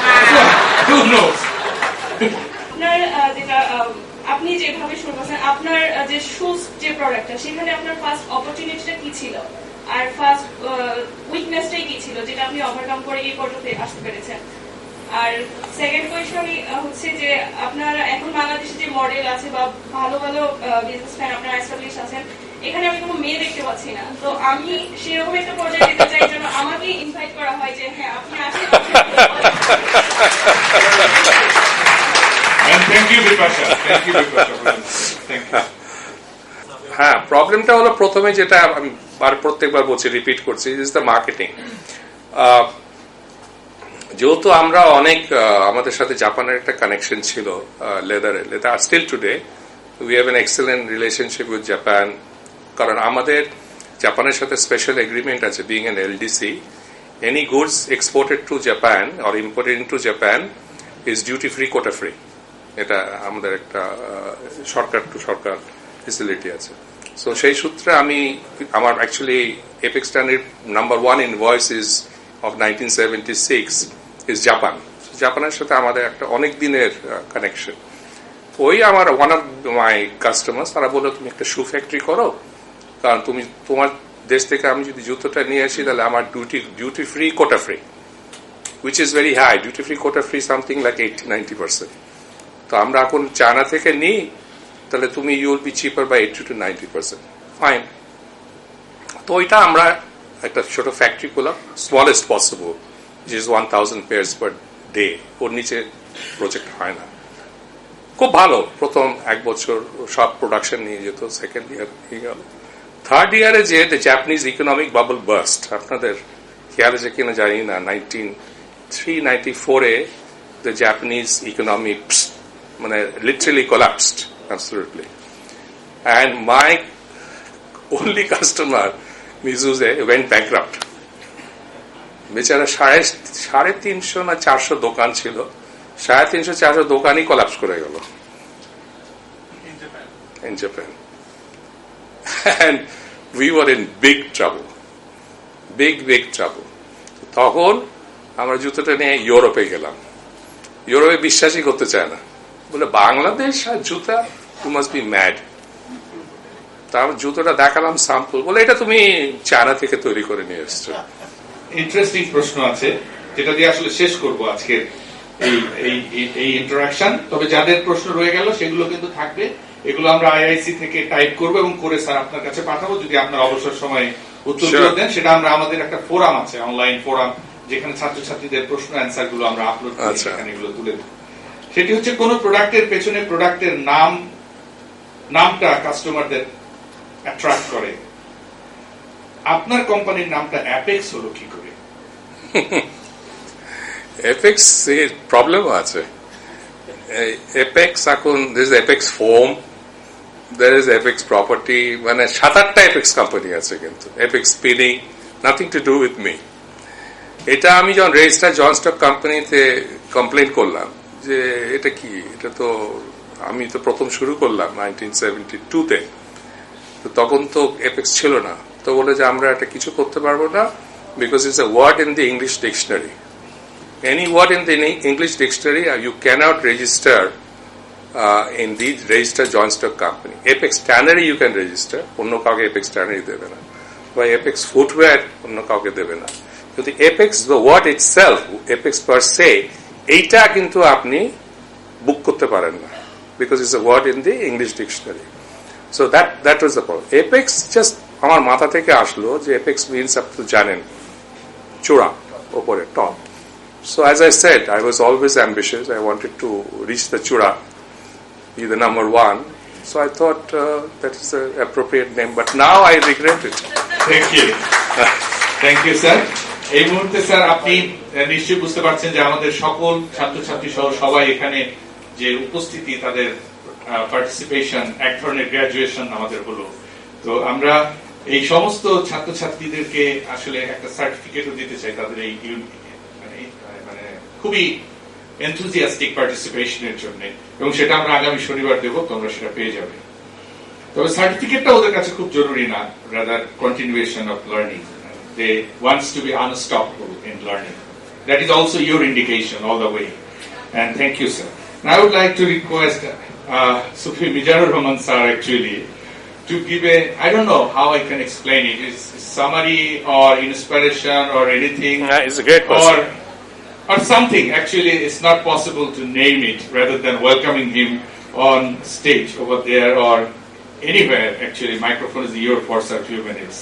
আপনার যেটা আপনি যেভাবে শুরু করছেন, আপনার যে শুজ যে প্রোডাক্টটা, সেখানে আপনার ফার্স্ট অপরচুনিটিটা কি ছিল আর ফার্স্ট উইকনেসটাই কি ছিল যেটা আপনি ওভারকাম করে এই পর্যন্ত আসতে পেরেছেন? আর সেকেন্ড কোয়েশ্চন হচ্ছে যে আপনার এখন বাংলাদেশে যে মডেল আছে বা ভালো ভালো বিজনেসম্যান আপনারা এস্টাবলিশ আছেন, এখানে আমি কোনো মেয়ে দেখতে পাচ্ছি না। তো আমি সেরকম একটা পর্যায়ে যেতে চাই জন্য আমাকে ইনভাইট করা হয় যে হ্যাঁ আপনি আসেন। হ্যাঁ, প্রবলেমটা হলো প্রথমে যেটা আমি প্রত্যেকবার বলছি, রিপিট করছি, ইজ দ্য মার্কেটিং। যেহেতু আমরা অনেক আমাদের সাথে জাপানের একটা কানেকশন ছিল লেদারে, leather still today we have an excellent relationship with Japan, কারণ আমাদের জাপানের সাথে স্পেশাল এগ্রিমেন্ট আছে, being an LDC, any goods exported to Japan or imported into Japan is duty free, quota free. এটা আমাদের একটা সরকার টু সরকার ফেসিলিটি আছে। সো সেই সূত্রে আমি আমার actually Apex standard number one invoice is of nineteen seventy six is Japan. জাপানের সাথে আমাদের একটা অনেক দিনের কানেকশন। ওই আমার ওয়ান অফ মাই কাস্টমার্স, তারা বললো তুমি একটা শু ফ্যাক্টরি করো, কারণ তুমি তোমার দেশ থেকে আমি যদি জুতোটা নিয়ে আসি তাহলে আমার duty duty free quota free, which is very high. Duty free quota free something like eighty ninety percent. তো আমরা এখন চায়না থেকে নিই, তাহলে তুমি you will be cheaper by eighty two ninety percent, fine. তো ওইটা আমরা একটা ছোট ফ্যাক্টরি করলাম, smallest possible, which is one thousand pairs per day, ওর নিচে প্রজেক্ট হয় না। খুব ভালো, প্রথম এক বছর সব প্রোডাকশন নিয়ে যেত, সেকেন্ড ইয়ার নিয়ে গেল। থার্ড ইয়ারে যে the Japanese economic bubble burst, আপনাদের খেয়াল আছে কিনা জানি না, নাইনটিন থ্রি নাইনটি ফোরে দ্য জাপানিজ ইকোনমি মানে literally collapsed absolutely, and my only customer Mizuze went bankrupt. বেচারা সাড়ে সাড়ে তিনশো না চারশো দোকান ছিল, সাড়ে তিনশো চারশো দোকানই কলাপস করে গেল in Japan, and we were in big trouble, big big trouble. তখন আমরা জুতোটা নিয়ে ইউরোপে গেলাম। ইউরোপে বিশ্বাসই করতে চায় না, বলে বাংলাদেশ আর জুতা, ইউ মাস্ট বি ম্যাড। তার জুতোটা দেখালাম স্যাম্পল, বলে এটা তুমি চায়না থেকে তৈরি করে নিয়ে এসছো। ইন্টারেস্টিং প্রশ্ন আছে যেটা দিয়ে আসলে শেষ করবো আজকের এই এই ইন্টারাকশন। তবে যাদের প্রশ্ন রয়ে গেল সেগুলো কিন্তু থাকবে, এগুলো আমরা আইআইসি থেকে টাইপ করবো এবং করে স্যার আপনার কাছে পাঠাবো। যদি আপনার অবসর সময়ে উত্তর দেন, সেটা আমরা আমাদের একটা ফোরাম আছে, অনলাইন ফোরাম, যেখানে ছাত্রছাত্রীদের প্রশ্ন অ্যান্সার গুলো আমরা আপলোড করি, সেখানে এগুলো তুলে দেবো। সেটি হচ্ছে কোন প্রোডাক্টের পেছনে প্রোডাক্টের নাম নামটা কাস্টমারদের অ্যাট্রাক্ট করে। আপনার কোম্পানির নামটা অ্যাপেক্স হলো কি করে? অ্যাপেক্স এর প্রবলেম আছে। অ্যাপেক্স এখন this Apex foam, there is Apex property, মানে সাত আটটা অ্যাপেক্স কোম্পানি আছে, কিন্তু Apex spinning, nothing to do with me. এটা আমি যখন রেজিস্টার জয়েন্ট স্টক কোম্পানিতে কমপ্লেন করলাম যে এটা কি, এটা তো আমি তো প্রথম শুরু করলাম নাইনটিন সেভেন্টি টু তে, তখন তো অ্যাপেক্স ছিল না। তো বলে যে আমরা এটা কিছু করতে পারবো না, because it's a word in the English dictionary, any word in the English dictionary you can't register in the registered joint stock company. Apex Tannery you can register, অন্য কাউকে Apex Tannery দেবে না, বা Apex Footwear অন্য কাউকে দেবে না। কিন্তু Apex the word itself, Apex per se, এইটা কিন্তু আপনি বুক করতে পারেন না, because it's a word in the English dictionary. So that that was the problem. Apex just আমার মাথা থেকে আসলো যে Apex means আপনি জানেন chura, opore, top. So as I said, I was always ambitious. I wanted to reach the chura, be the number one. So I thought uh, that is the appropriate name, but now I regret it. Thank you. Thank you, sir. এই মুহূর্তে sir আপনি নিশ্চয়ই বুঝতে পারছেন যে আমাদের সকল ছাত্রছাত্রী সহ সবাই এখানে যে উপস্থিতি, তাদের পার্টিসিপেশন, এক ধরনের গ্রাজুয়েশন আমাদের হলো। তো আমরা এই সমস্ত ছাত্রছাত্রীদেরকে আসলে একটা সার্টিফিকেটও দিতে চাই তাদের এই মানে খুবই এনথুজিয়াস্টিক পার্টিসিপেশনের জন্য, এবং সেটা আমরা আগামী শনিবার দেব, তোমরা সেটা পেয়ে যাবে। তবে সার্টিফিকেটটা ওদের কাছে খুব জরুরি না, rather continuation of learning. They wants to be unstoppable in learning. That is also your indication all the way. And thank you, sir. Now I would like to request uh, Sufi Mijarur Rahman sir actually to give a, I don't know how I can explain it, it's summary or inspiration or anything. Yeah, it's a great question. Or, or something. Actually, it's not possible to name it rather than welcoming him on stage over there or anywhere. Actually, microphone is yours for a few minutes.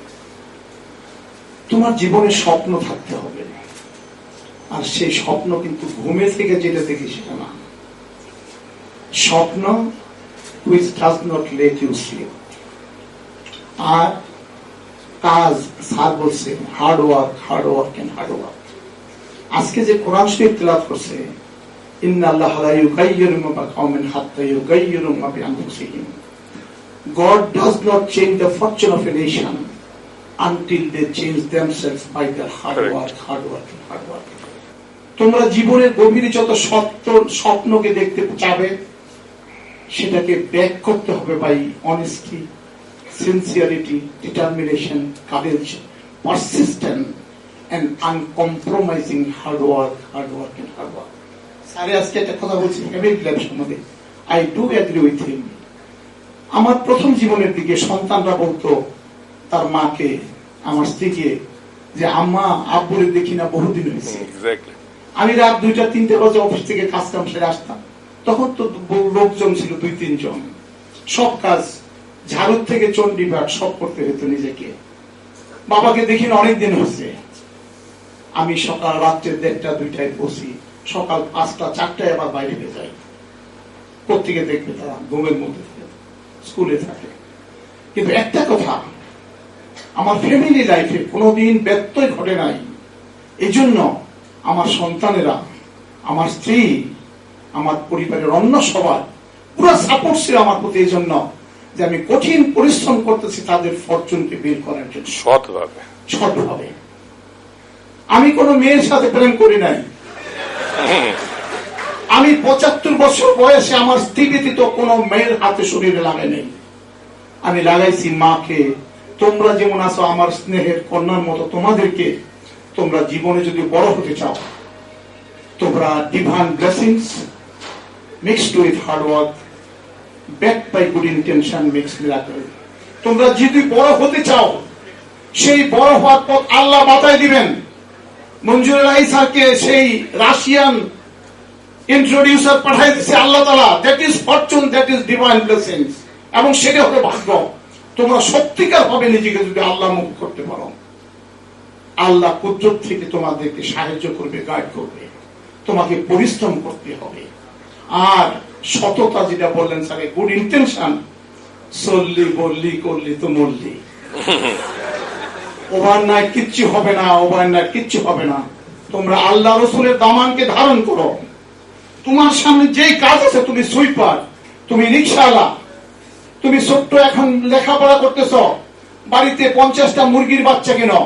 তোমার জীবনে স্বপ্ন থাকতে হবে, আর সেই স্বপ্ন কিন্তু ঘুমে থেকে যেটা দেখি সেটা না। স্বপ্ন which does not let you sleep। আর কাজ, স্যার বলছে hard work, hard work and hard work. আজকে যে কোরআন শরীফ তেলাওয়াত করছে, ইন্নাল্লাহা লা ইউগাইয়িরু মা বিকাওমিন হাত্তা ইউগাইয়িরু মা বিআনফুসিহিম। God does not change the fortune of a nation until they change themselves by their hard work, hard work, hard work. তোমরা জীবনের গভীরে যত সত্য স্বপ্নকে দেখতে চাবে, সেটাকে ব্যাক করতে হবে by honesty, sincerity, determination, courage, persistent and uncompromising hard work, hard work and hard work. Sir আজকে একটা কথা বলছি ফ্যামিলি লাইফ সম্বন্ধে, I do agree with him. আমার প্রথম জীবনের দিকে সন্তানরা বলতো তার মাকে, আমার স্ত্রীকে, যে আম্মা আব্বুরে দেখি না বহুদিন হয়েছে। আমি রাত দুইটা তিনটে বাজে অফিস থেকে কাজ কাম সেরে আসতাম, তখন তো লোকজন ছিল দুই তিনজন, সব কাজ ঝাড়ুর থেকে চণ্ডীপাঠ সব করতে হতো নিজেকে। বাবাকে দেখি না অনেকদিন হচ্ছে। আমি সকাল রাত্রে দেড়টা দুইটায় বসি, সকাল পাঁচটা চারটায় আবার বাইরে হয়ে যাই। কোথেকে দেখবে তারা, ঘুমের মধ্যে স্কুলে থাকে। কিন্তু একটা কথা, আমার ফ্যামিলি লাইফে কোনোদিন ব্যত্যয় ঘটে নাই। এই জন্য আমার সন্তানেরা, আমার স্ত্রী, আমার পরিবারের অন্য সবার পুরো সাপোর্ট ছিল আমার প্রতি, এই জন্য যে আমি কঠিন পরিশ্রম করতেছি তাদের ফরচুনকে বের করার জন্য, সৎভাবে সৎভাবে। আমি কোন মেয়ের সাথে প্রেম করি নাই। আমি পঁচাত্তর বছর বয়সে আমার স্ত্রী ব্যতীত কোন মেয়ের হাতে শরীরে লাগাই নাই। আমি লাগাইছি মাকে। তোমরা যেমন আছো আমার স্নেহের কন্যার মতো, তোমাদেরকে তোমরা জীবনে যদি বড় হতে চাও, তোমরা divine blessings mixed with hard work backed by good intention makes miracle. তোমরা যদি বড় হতে চাও, সেই বড় হওয়ার পথ আল্লাহ বাতায় দিবেন। মঞ্জুর আলী স্যারকে সেই রাশিয়ান ইন্ট্রোডিউসার পাঠাই দিচ্ছে আল্লাহ তাআলা। That is fortune, that is divine blessings, এবং সেটা হবে ভাগ্য। তোমরা সত্যিকার ভাবে নিজেকে যদি আল্লাহ মুখ করতে পারো, আল্লাহ কুদরত থেকে তোমাদেরকে সাহায্য করবে, গাইড করবে। তোমাকে পরিশ্রম করতে হবে। আর সততা যেটা বললেন স্যার, গুড ইন্টেনশন, চললি বললি করলি তো মরলি। ওভারনাইট কিচ্ছু হবে না, ওভারনাইট কিচ্ছু হবে না। তোমরা আল্লাহ রসুলের দামানকে ধারণ করো। তোমার সামনে যেই কাজ আছে, তুমি সুইপার, তুমি রিক্সাওয়ালা, তুমি ছোট্ট এখন লেখাপড়া করতেছ, বাড়িতে পঞ্চাশটা মুরগির বাচ্চা কিনো,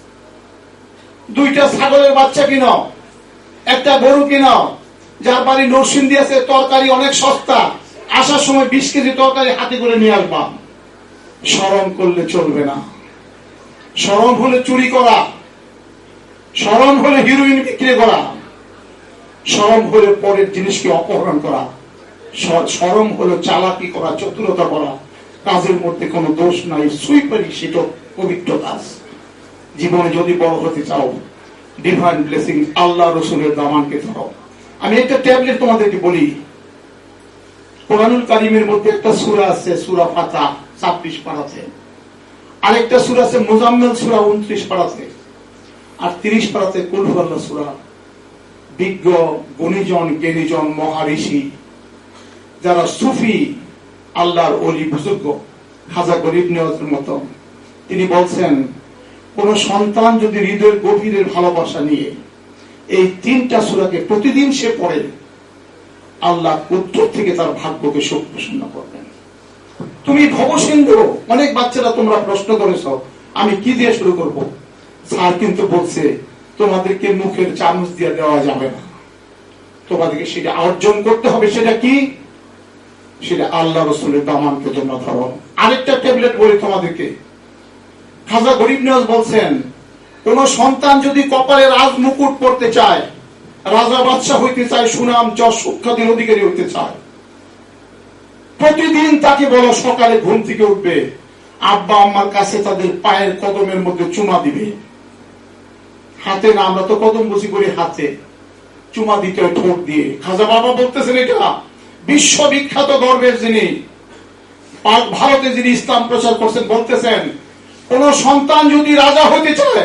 দুইটা ছাগলের বাচ্চা কিনো, একটা গরু কিনো, যার বাড়ি নরসিংদী আছে, তরকারি অনেক সস্তা, আসার সময় বিশ কেজি তরকারি হাতে করে নিয়ে আসবা। শরম করলে চলবে না। শরম হলে চুরি করা, শরম হলে হিরোইন বিক্রি করা, শরম হলে পরের জিনিসকে অপহরণ করা, শরম হলো চালাকি করা, চতুরতা করা। কাজের মধ্যে কোনো দোষ নাই, সুইপারি সেটা পবিত্র কাজ। জীবনে যদি বড় হতে চাও, ডিভাইন ব্লেসিং আল্লাহ রসুলের দামানকে ধরো। আমি একটা ট্যাবলেট তোমাদেরকে বলি, কোরআনুল কারীমের মধ্যে একটা সূরা আছে, সূরা ফাতিহা ছাব্বিশ পারাতে, আরেকটা সূরা আছে মুজাম্মিল সূরা উনত্রিশ পারাতে, আর তিরিশ পারাতে কুল হুয়াল্লাহ সূরা। বিজ্ঞ গুণীজন জ্ঞানীজন মহারিষি যারা সুফি আল্লাহর ওলি বুজুর্গ খাজা গরিব নিয়াজের মতো তিনি বলছেন, কোন সন্তান যদি হৃদয়ের গভীরের ভালোবাসা নিয়ে এই তিনটা সূরাকে প্রতিদিন সে পড়ে, আল্লাহ উত্তর থেকে তার ভাগ্যকে সুখ প্রসন্ন করবেন। তুমি ভবসিন্ধু, অনেক বাচ্চারা তোমরা প্রশ্ন করেছ আমি কি দিয়ে শুরু করব, স্যার কিন্তু বলছে তোমাদেরকে মুখের চামচ দিয়ে দেওয়া যাবে না, তোমাদেরকে সেটা অর্জন করতে হবে। সেটা কি? সেটা আল্লাহ রাসূলের দামানকে তোমরা ধরো। আরেকটা ট্যাবলেট বলি তোমাদেরকে, খাজা গরিব নিয়াজ বলছেন, কোন সন্তান যদি কপালে রাজ মুকুট পড়তে চায়, রাজা বাদশাহ হইতে চায়, সুনাম যশ সুখ্যাতির অধিকারী হইতে চায়, প্রতিদিন তাকে বলো সকালে ঘুম থেকে উঠবে, আব্বা আম্মার কাছে তাদের পায়ের কদমের মধ্যে চুমা দিবে। হাতে না, আমরা তো কদম বুঝি করি হাতে, চুমা দিতে হয় ঠোঁট দিয়ে। খাজা বাবা বলতেছেন এটা বিশ্ববিখ্যাত গর্বের যিনি ভারতে যিনি ইসলাম প্রচার করছেন, বলতেছেন কোন সন্তান যদি রাজা হতে চায়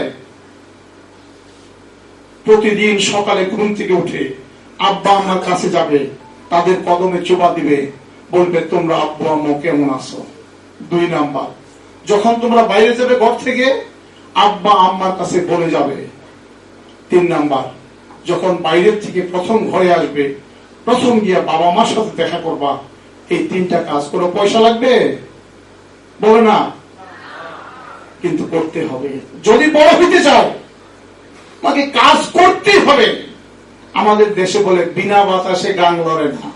প্রতিদিন সকালে ঘুম থেকে উঠে আব্বা আম্মার কাছে যাবে, তাদের কদমে চুমা দিবে, বলবে তোমরা আব্বু আম্মু কেমন আছো। দুই নাম্বার, যখন তোমরা বাইরে যাবে ঘর থেকে আব্বা আম্মার কাছে বলে যাবে। তিন নাম্বার, যখন বাইরের থেকে প্রথম ঘরে আসবে প্রথম গিয়া বাবা মার সাথে দেখা করবা। এই তিনটা কাজ কোনো পয়সা লাগবে বলে না, কিন্তু করতে হবে। যদি বড় হইতে চাও তোমাকে কাজ করতে হবে। আমাদের দেশে বলে বিনা বাতাসে গান লড়ে না,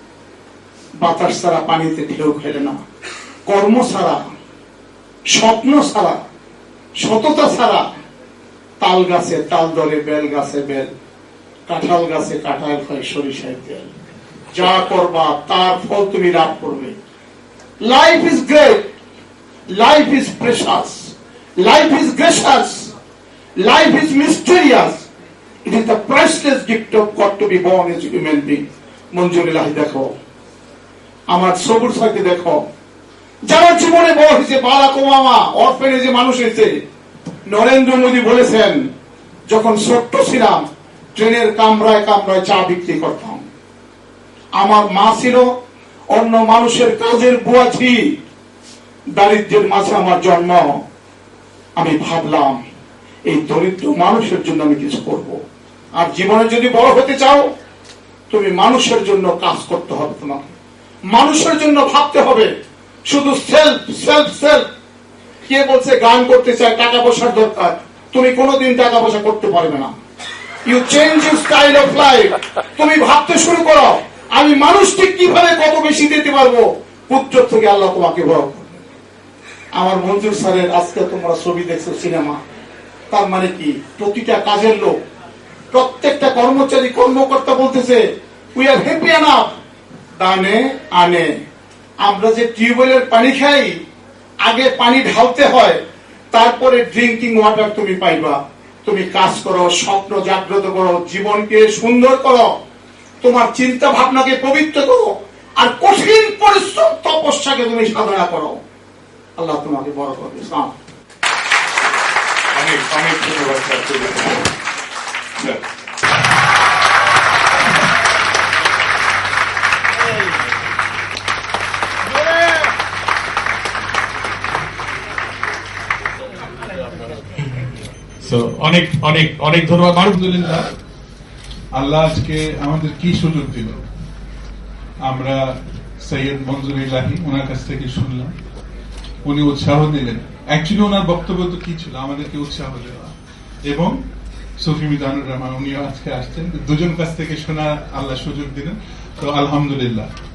বাতাস ছাড়া পানিতে ঢেউ খেলে না, কর্ম ছাড়া, স্বপ্ন ছাড়া, সততা ছাড়া তাল গাছে তাল ধরে, বেল গাছে বেল, কাঁঠাল গাছে কাঁঠাল হয়, সরিষায় তেল। যা করবা তার ফল তুমি লাভ করবে। Life is great, life is precious, life is gracious, life is mysterious. It is the priceless gift of God to be born as human being. মঞ্জুরিল্লাহ দেখো, আমার সবুর সাথে দেখো, যারা জীবনে বড় হয়েছে, বারাক ওবামা অরফেনেজে মানুষ হয়েছে। নরেন্দ্র মোদী বলেছেন, যখন ছোট্ট ছিলাম ট্রেনের কামরায় কামরায় চা বিক্রি করতাম, আমার মা ছিল অন্য মানুষের কাজের বুয়াঝি, দারিদ্র্যের মাঝে আমার জন্ম। আমি ভাবলাম এই দরিদ্র মানুষের জন্য আমি কিছু করব। আর জীবনে যদি বড় হতে চাও তুমি মানুষের জন্য কাজ করতে হবে, তোমাকে মানুষের জন্য ভাবতে হবে। শুধু সেলফ সেলফ সেলফ। কে বলছে গান করতে চায় টাকা পয়সার দরকার, তুমি কোনোদিন টাকা পয়সা করতে পারবে না। You change your style of life. তুমি ভাবতে শুরু করো আমি মানুষকে কিভাবে কত বেশি দিতে পারবো, পুত্র থেকে আল্লাহ তোমাকে বড় করবে। আমার মঞ্জুর স্যারের আজকে তোমরা ছবি দেখছো সিনেমা, তার মানে কি প্রতিটা কাজের লোক, প্রত্যেকটা কর্মচারী কর্মকর্তা বলতেছে উই আর হ্যাপি এনাফ। দানে আনে, আমরা যে টিউবওয়েলের পানি খাই আগে পানি ঢালতে হয়, তারপরে ড্রিঙ্কিং ওয়াটার তুমি পাইবা। তুমি কাজ করো, স্বপ্ন জাগ্রত করো, জীবনকে সুন্দর করো, তোমার চিন্তা ভাবনাকে পবিত্র করো, আর কঠিন পরিশ্রম তপস্যাকে তুমি সাধনা করো। আল্লাহ তোমাকে বড় করবে। অনেক অনেক ধন্যবাদ স্যার। অনেক অনেক অনেক ধন্যবাদ। আলহামদুলিল্লাহ, আল্লাহ আজকে আমাদের কি সুযোগ দিল। আমরা সৈয়দ মঞ্জুরিল্লাহি ওনার কাছ থেকে শুনলাম, উনি উৎসাহ দিলেন। অ্যাকচুয়ালি ওনার বক্তব্য তো কি ছিল, আমাদেরকে উৎসাহ দেওয়া। এবং সফি মিজানুর রহমান উনিও আজকে আসছেন, দুজন কাছ থেকে শোনা আল্লাহ সুযোগ দিলেন। তো আলহামদুলিল্লাহ।